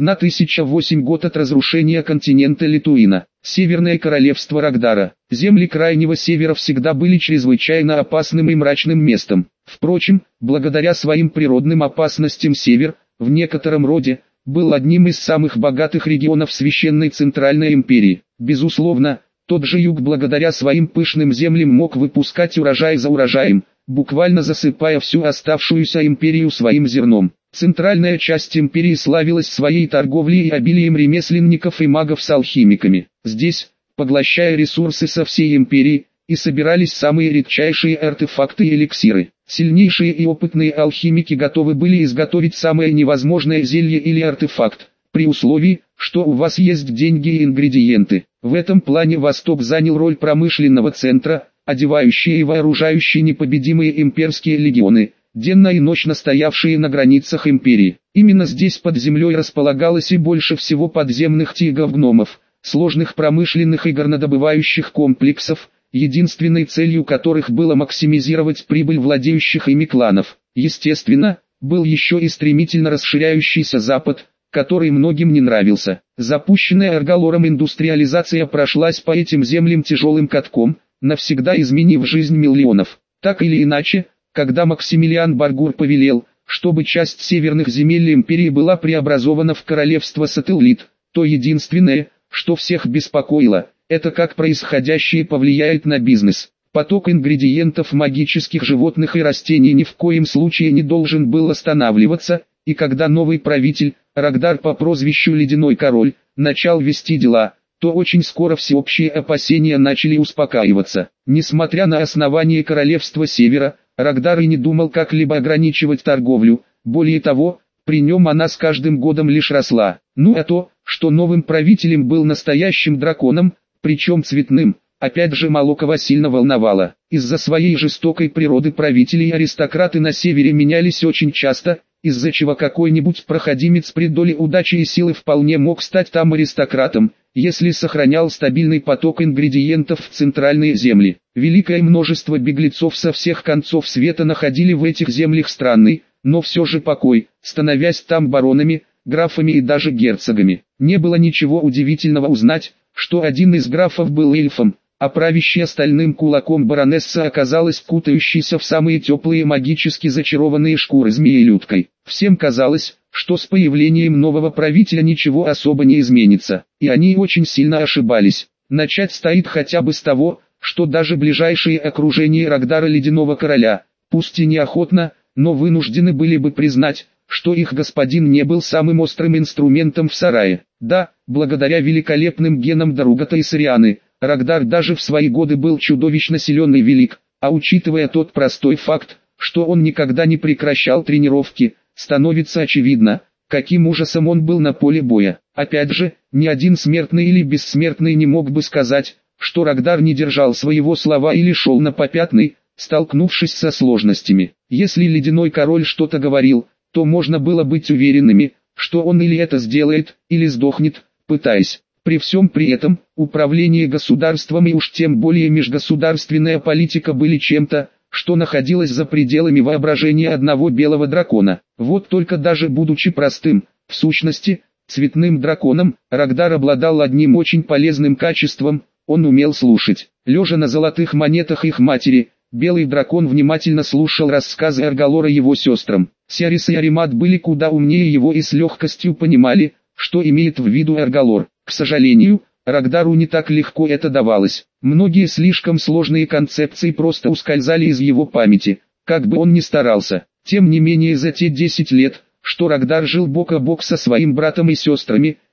1008 год от разрушения континента Литуина. Северное королевство Рагдара. Земли Крайнего Севера всегда были чрезвычайно опасным и мрачным местом. Впрочем, благодаря своим природным опасностям Север, в некотором роде, был одним из самых богатых регионов Священной Центральной Империи. Безусловно, тот же Юг благодаря своим пышным землям мог выпускать урожай за урожаем, буквально засыпая всю оставшуюся империю своим зерном. Центральная часть империи славилась своей торговлей и обилием ремесленников и магов с алхимиками. Здесь, поглощая ресурсы со всей империи, и собирались самые редчайшие артефакты и эликсиры. Сильнейшие и опытные алхимики готовы были изготовить самое невозможное зелье или артефакт, при условии, что у вас есть деньги и ингредиенты. В этом плане Восток занял роль промышленного центра, одевающие и вооружающие непобедимые имперские легионы, денно и ночно стоявшие на границах империи. Именно здесь под землей располагалось и больше всего подземных тигов-гномов, сложных промышленных и горнодобывающих комплексов, единственной целью которых было максимизировать прибыль владеющих ими кланов. Естественно, был еще и стремительно расширяющийся Запад, который многим не нравился. Запущенная Аргалором индустриализация прошлась по этим землям тяжелым катком, навсегда изменив жизнь миллионов. Так или иначе, когда Максимилиан Баргур повелел, чтобы часть северных земель империи была преобразована в королевство Сателлит, то единственное, что всех беспокоило, это как происходящее повлияет на бизнес. Поток ингредиентов магических животных и растений ни в коем случае не должен был останавливаться, и когда новый правитель, Рагдар по прозвищу Ледяной Король, начал вести дела, то очень скоро всеобщие опасения начали успокаиваться. Несмотря на основание королевства Севера, Рагдар и не думал как-либо ограничивать торговлю, более того, при нем она с каждым годом лишь росла. Ну а то, что новым правителем был настоящим драконом, причем цветным, опять же мало кого сильно волновало. Из-за своей жестокой природы правители и аристократы на севере менялись очень часто, из-за чего какой-нибудь проходимец при доле удачи и силы вполне мог стать там аристократом, если сохранял стабильный поток ингредиентов в центральные земли. Великое множество беглецов со всех концов света находили в этих землях странный, но все же покой, становясь там баронами, графами и даже герцогами. Не было ничего удивительного узнать, что один из графов был эльфом, а правящая стальным кулаком баронесса оказалась кутающейся в самые теплые магически зачарованные шкуры змеелюдкой. Всем казалось, что с появлением нового правителя ничего особо не изменится, и они очень сильно ошибались. Начать стоит хотя бы с того, что даже ближайшие окружение Рагдара Ледяного Короля, пусть и неохотно, но вынуждены были бы признать, что их господин не был самым острым инструментом в сарае. Да, благодаря великолепным генам Даругата и Сарианы, Рагдар даже в свои годы был чудовищно силен и велик, а учитывая тот простой факт, что он никогда не прекращал тренировки, становится очевидно, каким ужасом он был на поле боя. Опять же, ни один смертный или бессмертный не мог бы сказать, что Рагдар не держал своего слова или шел на попятный, столкнувшись со сложностями. Если Ледяной Король что-то говорил, то можно было быть уверенными, что он или это сделает, или сдохнет, пытаясь. При всем при этом, управление государством и уж тем более межгосударственная политика были чем-то, что находилось за пределами воображения одного белого дракона. Вот только даже будучи простым, в сущности, цветным драконом, Рагдар обладал одним очень полезным качеством, он умел слушать. Лежа на золотых монетах их матери, белый дракон внимательно слушал рассказы Аргалора его сестрам. Сиарис и Аримат были куда умнее его и с легкостью понимали, что имеет в виду Аргалор. К сожалению, Рагдару не так легко это давалось. Многие слишком сложные концепции просто ускользали из его памяти, как бы он ни старался. Тем не менее за те 10 лет, что Рагдар жил бок о бок со своим братом и сестрами,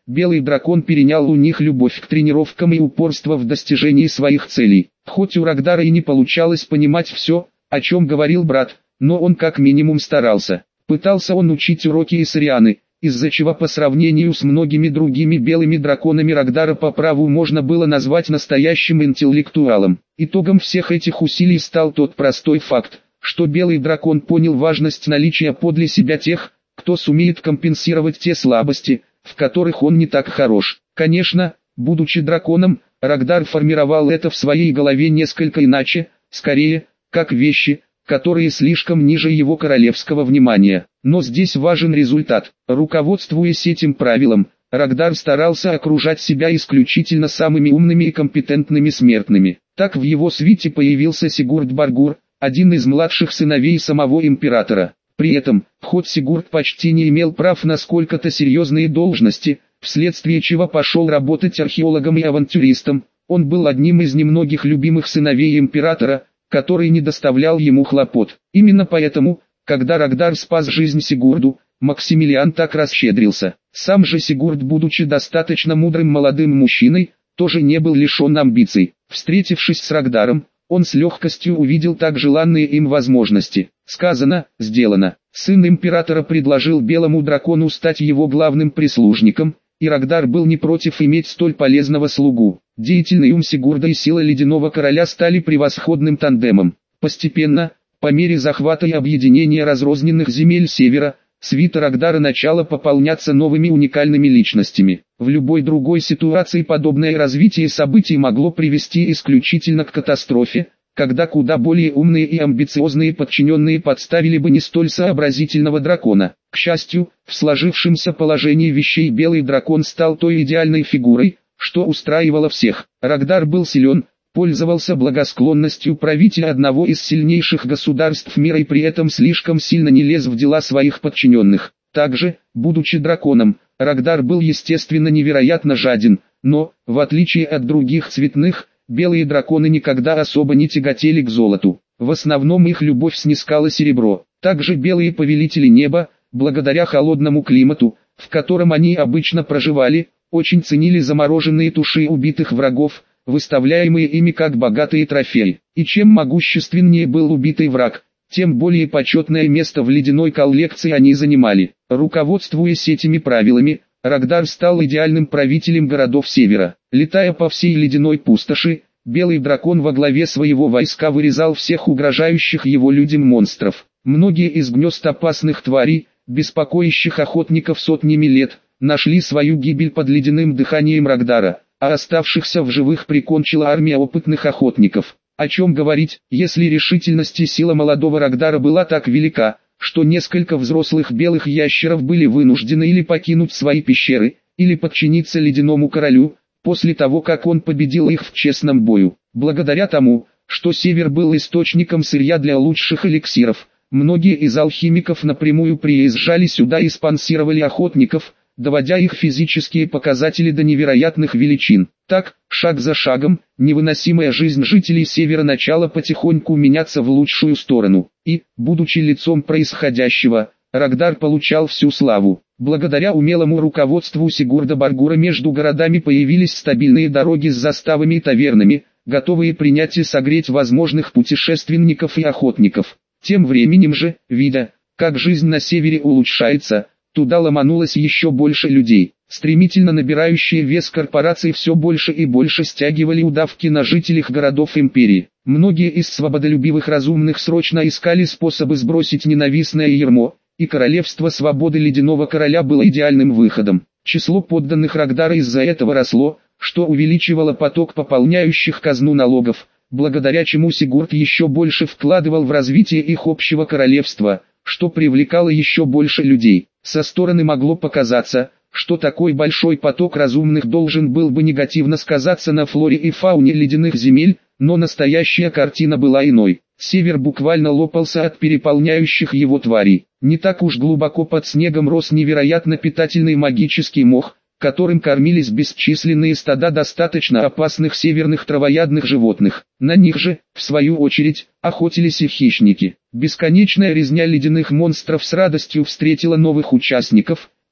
Белый дракон перенял у них любовь к тренировкам и упорство в достижении своих целей. Хоть у Рагдара и не получалось понимать все, о чем говорил брат, но он как минимум старался. Пытался он учить уроки Исарианы, из-за чего по сравнению с многими другими белыми драконами Рагдара по праву можно было назвать настоящим интеллектуалом. Итогом всех этих усилий стал тот простой факт, что белый дракон понял важность наличия подле себя тех, кто сумеет компенсировать те слабости, в которых он не так хорош. Конечно, будучи драконом, Рагдар формировал это в своей голове несколько иначе, скорее, как вещи, которые слишком ниже его королевского внимания. Но здесь важен результат. Руководствуясь этим правилом, Рагдар старался окружать себя исключительно самыми умными и компетентными смертными. Так в его свите появился Сигурд Баргур, один из младших сыновей самого императора. При этом, хоть Сигурд почти не имел прав на сколько-то серьезные должности, вследствие чего пошел работать археологом и авантюристом, он был одним из немногих любимых сыновей императора, который не доставлял ему хлопот. Именно поэтому, когда Рагдар спас жизнь Сигурду, Максимилиан так расщедрился. Сам же Сигурд, будучи достаточно мудрым молодым мужчиной, тоже не был лишен амбиций. Встретившись с Рагдаром, он с легкостью увидел так желанные им возможности. Сказано, сделано. Сын императора предложил белому дракону стать его главным прислужником, и Рагдар был не против иметь столь полезного слугу. Деятельный ум Сигурда и сила ледяного короля стали превосходным тандемом. Постепенно, по мере захвата и объединения разрозненных земель севера, свита Рагдара начала пополняться новыми уникальными личностями. В любой другой ситуации подобное развитие событий могло привести исключительно к катастрофе, когда куда более умные и амбициозные подчиненные подставили бы не столь сообразительного дракона. К счастью, в сложившемся положении вещей белый дракон стал той идеальной фигурой, что устраивало всех. Рагдар был силен, пользовался благосклонностью правителя одного из сильнейших государств мира и при этом слишком сильно не лез в дела своих подчиненных. Также, будучи драконом, Рагдар был естественно невероятно жаден, но, в отличие от других цветных, белые драконы никогда особо не тяготели к золоту. В основном их любовь снискала серебро. Также белые повелители неба, благодаря холодному климату, в котором они обычно проживали, очень ценили замороженные туши убитых врагов, выставляемые ими как богатые трофеи. И чем могущественнее был убитый враг, тем более почетное место в ледяной коллекции они занимали. Руководствуясь этими правилами, Рагдар стал идеальным правителем городов севера. Летая по всей ледяной пустоши, белый дракон во главе своего войска вырезал всех угрожающих его людям монстров. Многие из гнезд опасных тварей, беспокоящих охотников сотнями лет, нашли свою гибель под ледяным дыханием Рагдара, а оставшихся в живых прикончила армия опытных охотников. О чем говорить, если решительность и сила молодого Рагдара была так велика, что несколько взрослых белых ящеров были вынуждены или покинуть свои пещеры, или подчиниться ледяному королю, после того как он победил их в честном бою. Благодаря тому, что север был источником сырья для лучших эликсиров, многие из алхимиков напрямую приезжали сюда и спонсировали охотников, доводя их физические показатели до невероятных величин. Так, шаг за шагом, невыносимая жизнь жителей севера начала потихоньку меняться в лучшую сторону. И, будучи лицом происходящего, Рагдар получал всю славу. Благодаря умелому руководству Сигурда Баргура между городами появились стабильные дороги с заставами и тавернами, готовые принять и согреть возможных путешественников и охотников. Тем временем же, видя, как жизнь на севере улучшается, туда ломанулось еще больше людей. Стремительно набирающие вес корпорации все больше и больше стягивали удавки на жителях городов империи. Многие из свободолюбивых разумных срочно искали способы сбросить ненавистное ярмо, и королевство свободы ледяного короля было идеальным выходом. Число подданных Рагдара из-за этого росло, что увеличивало поток пополняющих казну налогов, благодаря чему Сигурд еще больше вкладывал в развитие их общего королевства, что привлекало еще больше людей. Со стороны могло показаться, что такой большой поток разумных должен был бы негативно сказаться на флоре и фауне ледяных земель, но настоящая картина была иной. Север буквально лопался от переполняющих его тварей. Не так уж глубоко под снегом рос невероятно питательный магический мох, которым кормились бесчисленные стада достаточно опасных северных травоядных животных. На них же, в свою очередь, охотились и хищники. Бесконечная резня ледяных монстров с радостью встретила новых участников,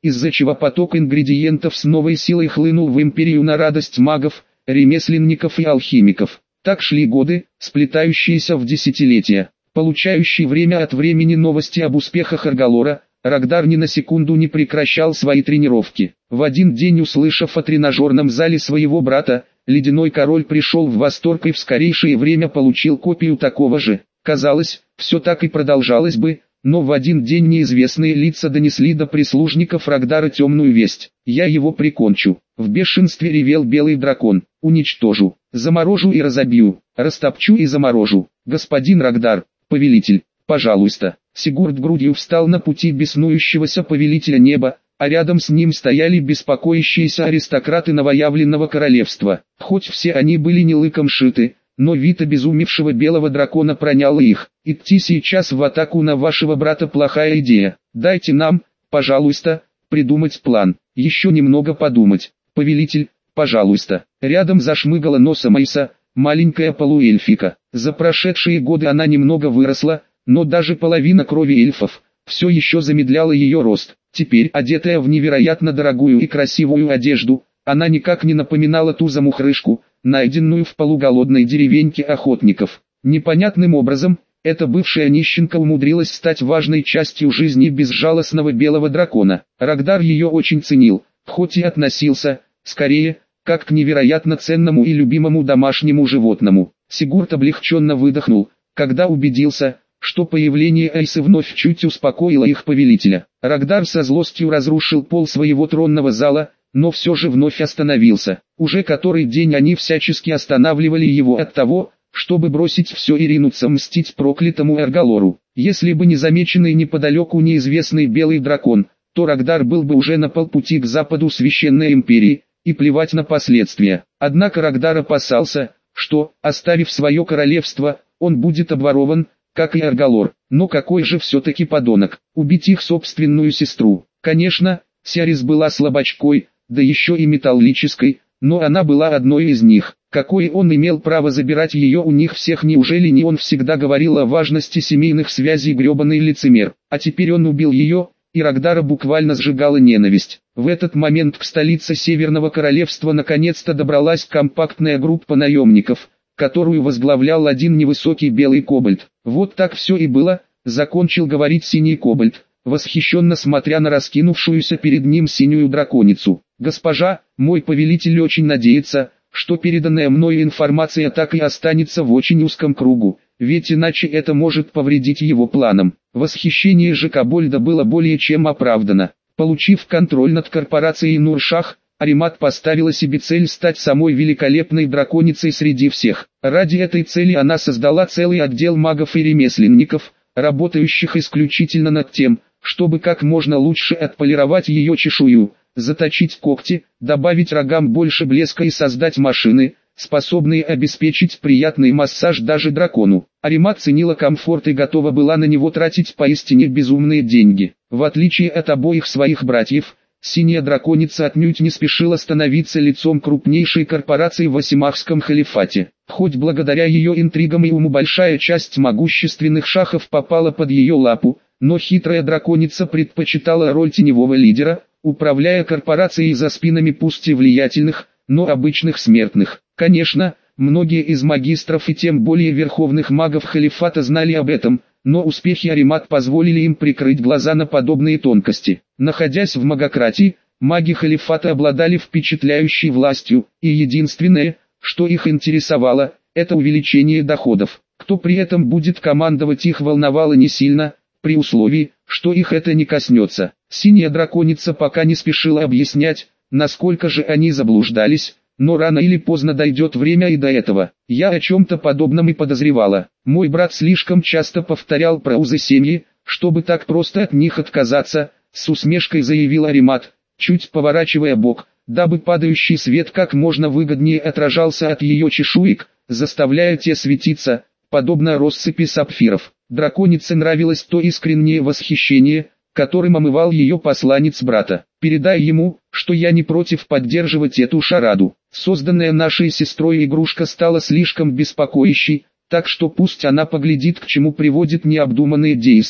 из-за чего поток ингредиентов с новой силой хлынул в империю на радость магов, ремесленников и алхимиков. Так шли годы, сплетающиеся в десятилетия. Получающий время от времени новости об успехах Аргалора, Рагдар ни на секунду не прекращал свои тренировки. В один день, услышав о тренажерном зале своего брата, Ледяной Король пришел в восторг и в скорейшее время получил копию такого же. Казалось, все так и продолжалось бы, но в один день неизвестные лица донесли до прислужников Рагдара темную весть. «Я его прикончу». В бешенстве ревел белый дракон. «Уничтожу, заморожу и разобью, растопчу и заморожу. Господин Рагдар, повелитель, пожалуйста». Сигурд грудью встал на пути беснующегося повелителя неба, а рядом с ним стояли беспокоящиеся аристократы новоявленного королевства. Хоть все они были не лыком шиты, но вид обезумевшего белого дракона пронял их. «Идти сейчас в атаку на вашего брата плохая идея. Дайте нам, пожалуйста, придумать план. Еще немного подумать. Повелитель, пожалуйста». Рядом зашмыгала носом Айса, маленькая полуэльфика. За прошедшие годы она немного выросла, но даже половина крови эльфов все еще замедляла ее рост. Теперь, одетая в невероятно дорогую и красивую одежду, она никак не напоминала ту замухрышку, найденную в полуголодной деревеньке охотников. Непонятным образом, эта бывшая нищенка умудрилась стать важной частью жизни безжалостного белого дракона. Рагдар ее очень ценил, хоть и относился, скорее, как к невероятно ценному и любимому домашнему животному. Сигурд облегченно выдохнул, когда убедился, что появление Айсы вновь чуть успокоило их повелителя. Рагдар со злостью разрушил пол своего тронного зала, но все же вновь остановился. Уже который день они всячески останавливали его от того, чтобы бросить все и ринуться мстить проклятому Аргалору. Если бы не замеченный неподалеку неизвестный белый дракон, то Рагдар был бы уже на полпути к западу священной империи, и плевать на последствия. Однако Рагдар опасался, что, оставив свое королевство, он будет обворован, как и Аргалор. Но какой же все-таки подонок, убить их собственную сестру. Конечно, Сиарис была слабачкой, да еще и металлической, но она была одной из них. Какое он имел право забирать ее у них всех? Неужели не он всегда говорил о важности семейных связей, гребаный лицемер? А теперь он убил ее, и Рагдара буквально сжигала ненависть. В этот момент к столице Северного Королевства наконец-то добралась компактная группа наемников, которую возглавлял один невысокий белый кобальт. «Вот так все и было», — закончил говорить синий кобальт, восхищенно смотря на раскинувшуюся перед ним синюю драконицу. «Госпожа, мой повелитель очень надеется, что переданная мною информация так и останется в очень узком кругу, ведь иначе это может повредить его планам». Восхищение же кобальда было более чем оправдано. Получив контроль над корпорацией Нуршах, Аримат поставила себе цель стать самой великолепной драконицей среди всех. Ради этой цели она создала целый отдел магов и ремесленников, работающих исключительно над тем, чтобы как можно лучше отполировать ее чешую, заточить когти, добавить рогам больше блеска и создать машины, способные обеспечить приятный массаж даже дракону. Аримат ценила комфорт и готова была на него тратить поистине безумные деньги. В отличие от обоих своих братьев, синяя драконица отнюдь не спешила становиться лицом крупнейшей корпорации в Асимахском халифате. Хоть благодаря ее интригам и уму большая часть могущественных шахов попала под ее лапу, но хитрая драконица предпочитала роль теневого лидера, управляя корпорацией за спинами пусть и влиятельных, но обычных смертных. Конечно, многие из магистров и тем более верховных магов халифата знали об этом, но успехи Аримат позволили им прикрыть глаза на подобные тонкости. Находясь в магократии, маги халифата обладали впечатляющей властью, и единственное, что их интересовало, это увеличение доходов. Кто при этом будет командовать, их волновало не сильно, при условии, что их это не коснется. Синяя драконица пока не спешила объяснять, насколько же они заблуждались, но рано или поздно дойдет время и до этого. Я о чем-то подобном и подозревала. Мой брат слишком часто повторял про узы семьи, чтобы так просто от них отказаться, с усмешкой заявил Аримат, чуть поворачивая бок, дабы падающий свет как можно выгоднее отражался от ее чешуек, заставляя те светиться, подобно россыпи сапфиров. Драконице нравилось то искреннее восхищение, которым омывал ее посланец брата. «Передай ему, что я не против поддерживать эту шараду. Созданная нашей сестрой игрушка стала слишком беспокоящей, так что пусть она поглядит, к чему приводит необдуманные действия».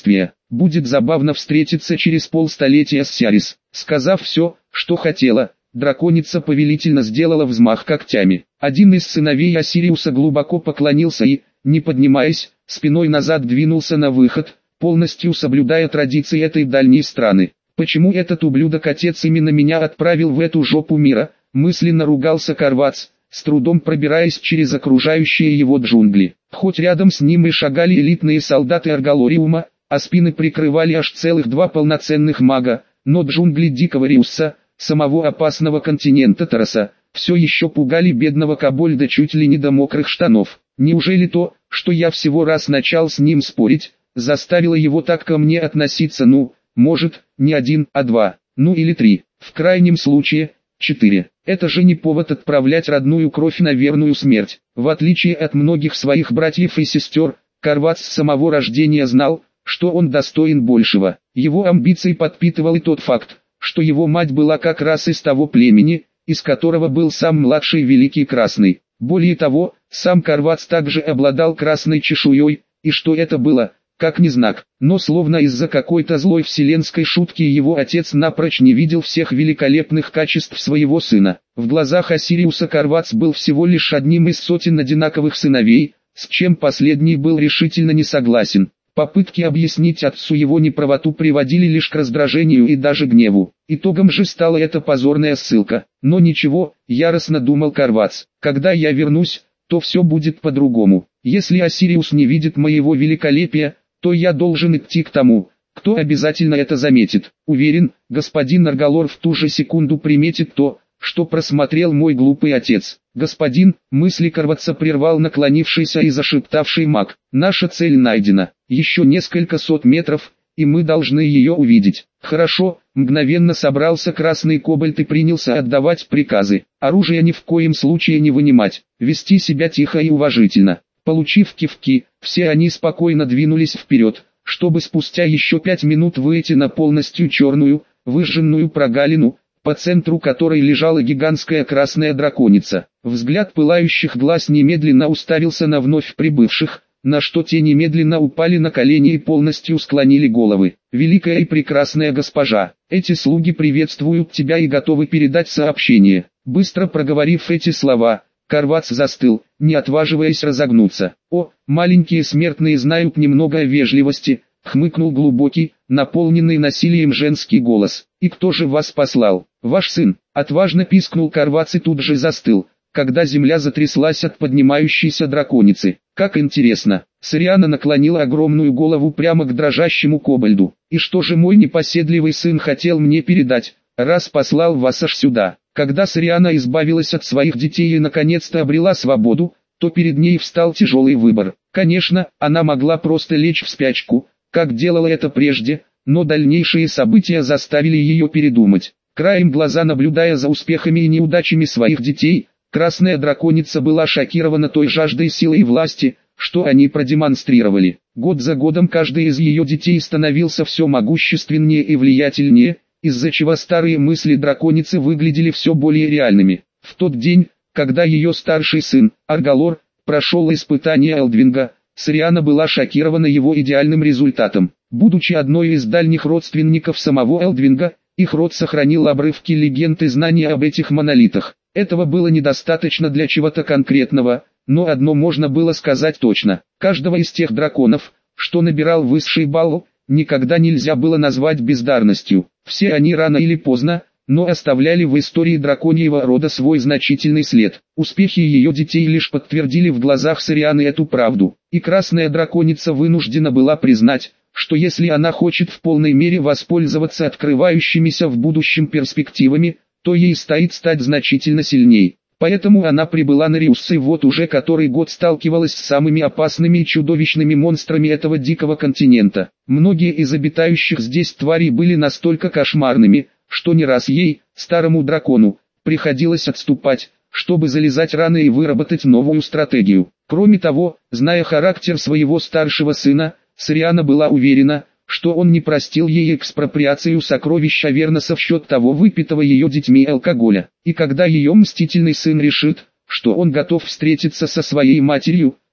будет забавно встретиться через полстолетия с Сярис. Сказав все, что хотела, драконица повелительно сделала взмах когтями. Один из сыновей Осириуса глубоко поклонился и, не поднимаясь, спиной назад двинулся на выход, полностью соблюдая традиции этой дальней страны. «Почему этот ублюдок-отец именно меня отправил в эту жопу мира?» — мысленно ругался Карвац, с трудом пробираясь через окружающие его джунгли. Хоть рядом с ним и шагали элитные солдаты Аргалориума, а спины прикрывали аж целых 2 полноценных мага, но джунгли Дикого Риусса, самого опасного континента Тараса, все еще пугали бедного Кобольда чуть ли не до мокрых штанов. Неужели то, что я всего раз начал с ним спорить, заставило его так ко мне относиться? Ну, может, не 1, а 2, ну или 3, в крайнем случае, 4. Это же не повод отправлять родную кровь на верную смерть. В отличие от многих своих братьев и сестер, Карвац с самого рождения знал, что он достоин большего. Его амбиции подпитывал и тот факт, что его мать была как раз из того племени, из которого был сам младший Великий Красный. Более того, сам Карвац также обладал красной чешуей, и что это было, как не знак, но словно из-за какой-то злой вселенской шутки его отец напрочь не видел всех великолепных качеств своего сына. В глазах Осириуса Карвац был всего лишь одним из сотен одинаковых сыновей, с чем последний был решительно не согласен. Попытки объяснить отцу его неправоту приводили лишь к раздражению и даже гневу. Итогом же стала эта позорная ссылка. Но ничего, яростно думал Карвац, когда я вернусь, то все будет по-другому. Если Осириус не видит моего великолепия, то я должен идти к тому, кто обязательно это заметит. Уверен, господин Аргалор в ту же секунду приметит то, что просмотрел мой глупый отец. Господин, мысли Карваца прервал наклонившийся и зашептавший маг. Наша цель найдена. Еще несколько сот метров, и мы должны ее увидеть. Хорошо, мгновенно собрался красный кобальт и принялся отдавать приказы. Оружие ни в коем случае не вынимать, вести себя тихо и уважительно. Получив кивки, все они спокойно двинулись вперед, чтобы спустя еще 5 минут выйти на полностью черную, выжженную прогалину, по центру которой лежала гигантская красная драконица. Взгляд пылающих глаз немедленно уставился на вновь прибывших, на что те немедленно упали на колени и полностью склонили головы. «Великая и прекрасная госпожа, эти слуги приветствуют тебя и готовы передать сообщение». Быстро проговорив эти слова, Карвац застыл, не отваживаясь разогнуться. «О, маленькие смертные знают немного о вежливости», — хмыкнул глубокий, наполненный насилием женский голос. «И кто же вас послал? Ваш сын?» — отважно пискнул Карвац и тут же застыл, когда земля затряслась от поднимающейся драконицы. «Как интересно!» Сориана наклонила огромную голову прямо к дрожащему кобальду. «И что же мой непоседливый сын хотел мне передать, раз послал вас аж сюда?» Когда Сориана избавилась от своих детей и наконец-то обрела свободу, то перед ней встал тяжелый выбор. Конечно, она могла просто лечь в спячку, как делала это прежде, но дальнейшие события заставили ее передумать. Краем глаза наблюдая за успехами и неудачами своих детей, красная драконица была шокирована той жаждой силы и власти, что они продемонстрировали. Год за годом каждый из ее детей становился все могущественнее и влиятельнее, из-за чего старые мысли драконицы выглядели все более реальными. В тот день, когда ее старший сын, Аргалор, прошел испытание Элдвинга, Сориана была шокирована его идеальным результатом. Будучи одной из дальних родственников самого Элдвинга, их род сохранил обрывки легенд и знания об этих монолитах. Этого было недостаточно для чего-то конкретного, но одно можно было сказать точно. Каждого из тех драконов, что набирал высший балл, никогда нельзя было назвать бездарностью. Все они рано или поздно, но оставляли в истории драконьего рода свой значительный след. Успехи ее детей лишь подтвердили в глазах Сорианы эту правду. И красная драконица вынуждена была признать, что если она хочет в полной мере воспользоваться открывающимися в будущем перспективами, то ей стоит стать значительно сильней. Поэтому она прибыла на Риус и вот уже который год сталкивалась с самыми опасными и чудовищными монстрами этого дикого континента. Многие из обитающих здесь тварей были настолько кошмарными, что не раз ей, старому дракону, приходилось отступать, чтобы залезать раны и выработать новую стратегию. Кроме того, зная характер своего старшего сына, Сориана была уверена, что он не простил ей экспроприацию сокровища Аверноса в счет того выпитого ее детьми алкоголя. И когда ее мстительный сын решит, что он готов встретиться со своей матерью,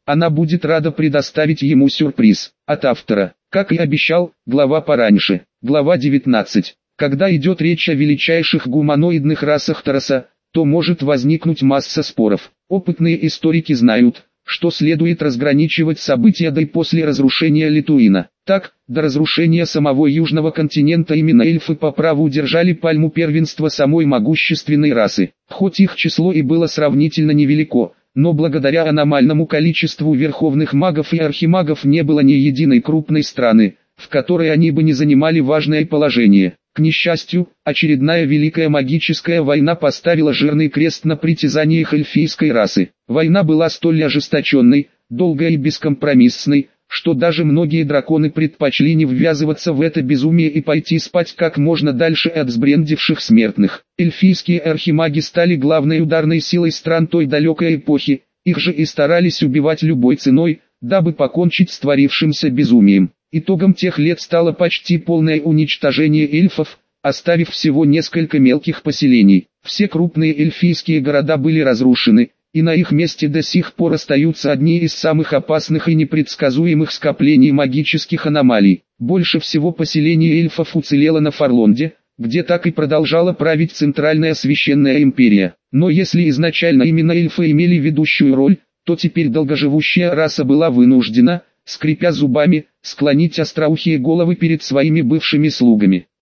она будет рада предоставить ему сюрприз. От автора. Как и обещал, глава пораньше. Глава 19. Когда идет речь о величайших гуманоидных расах Тароса, то может возникнуть масса споров. Опытные историки знают, что следует разграничивать события до и после разрушения Литуина. Так, до разрушения самого Южного континента именно эльфы по праву удержали пальму первенства самой могущественной расы. Хоть их число и было сравнительно невелико, но благодаря аномальному количеству верховных магов и архимагов не было ни единой крупной страны, в которой они бы не занимали важное положение. К несчастью, очередная великая магическая война поставила жирный крест на притязаниях эльфийской расы. Война была столь ожесточенной, долгой и бескомпромиссной, что даже многие драконы предпочли не ввязываться в это безумие и пойти спать как можно дальше от сбрендивших смертных. Эльфийские архимаги стали главной ударной силой стран той далекой эпохи, их же и старались убивать любой ценой, дабы покончить с творившимся безумием. Итогом тех лет стало почти полное уничтожение эльфов, оставив всего несколько мелких поселений. Все крупные эльфийские города были разрушены, и на их месте до сих пор остаются одни из самых опасных и непредсказуемых скоплений магических аномалий. Больше всего поселений эльфов уцелело на Фарлонде, где так и продолжала править Центральная Священная Империя. Но если изначально именно эльфы имели ведущую роль, то теперь долгоживущая раса была вынуждена, скрипя зубами, склонить остроухие головы перед своими бывшими слугами.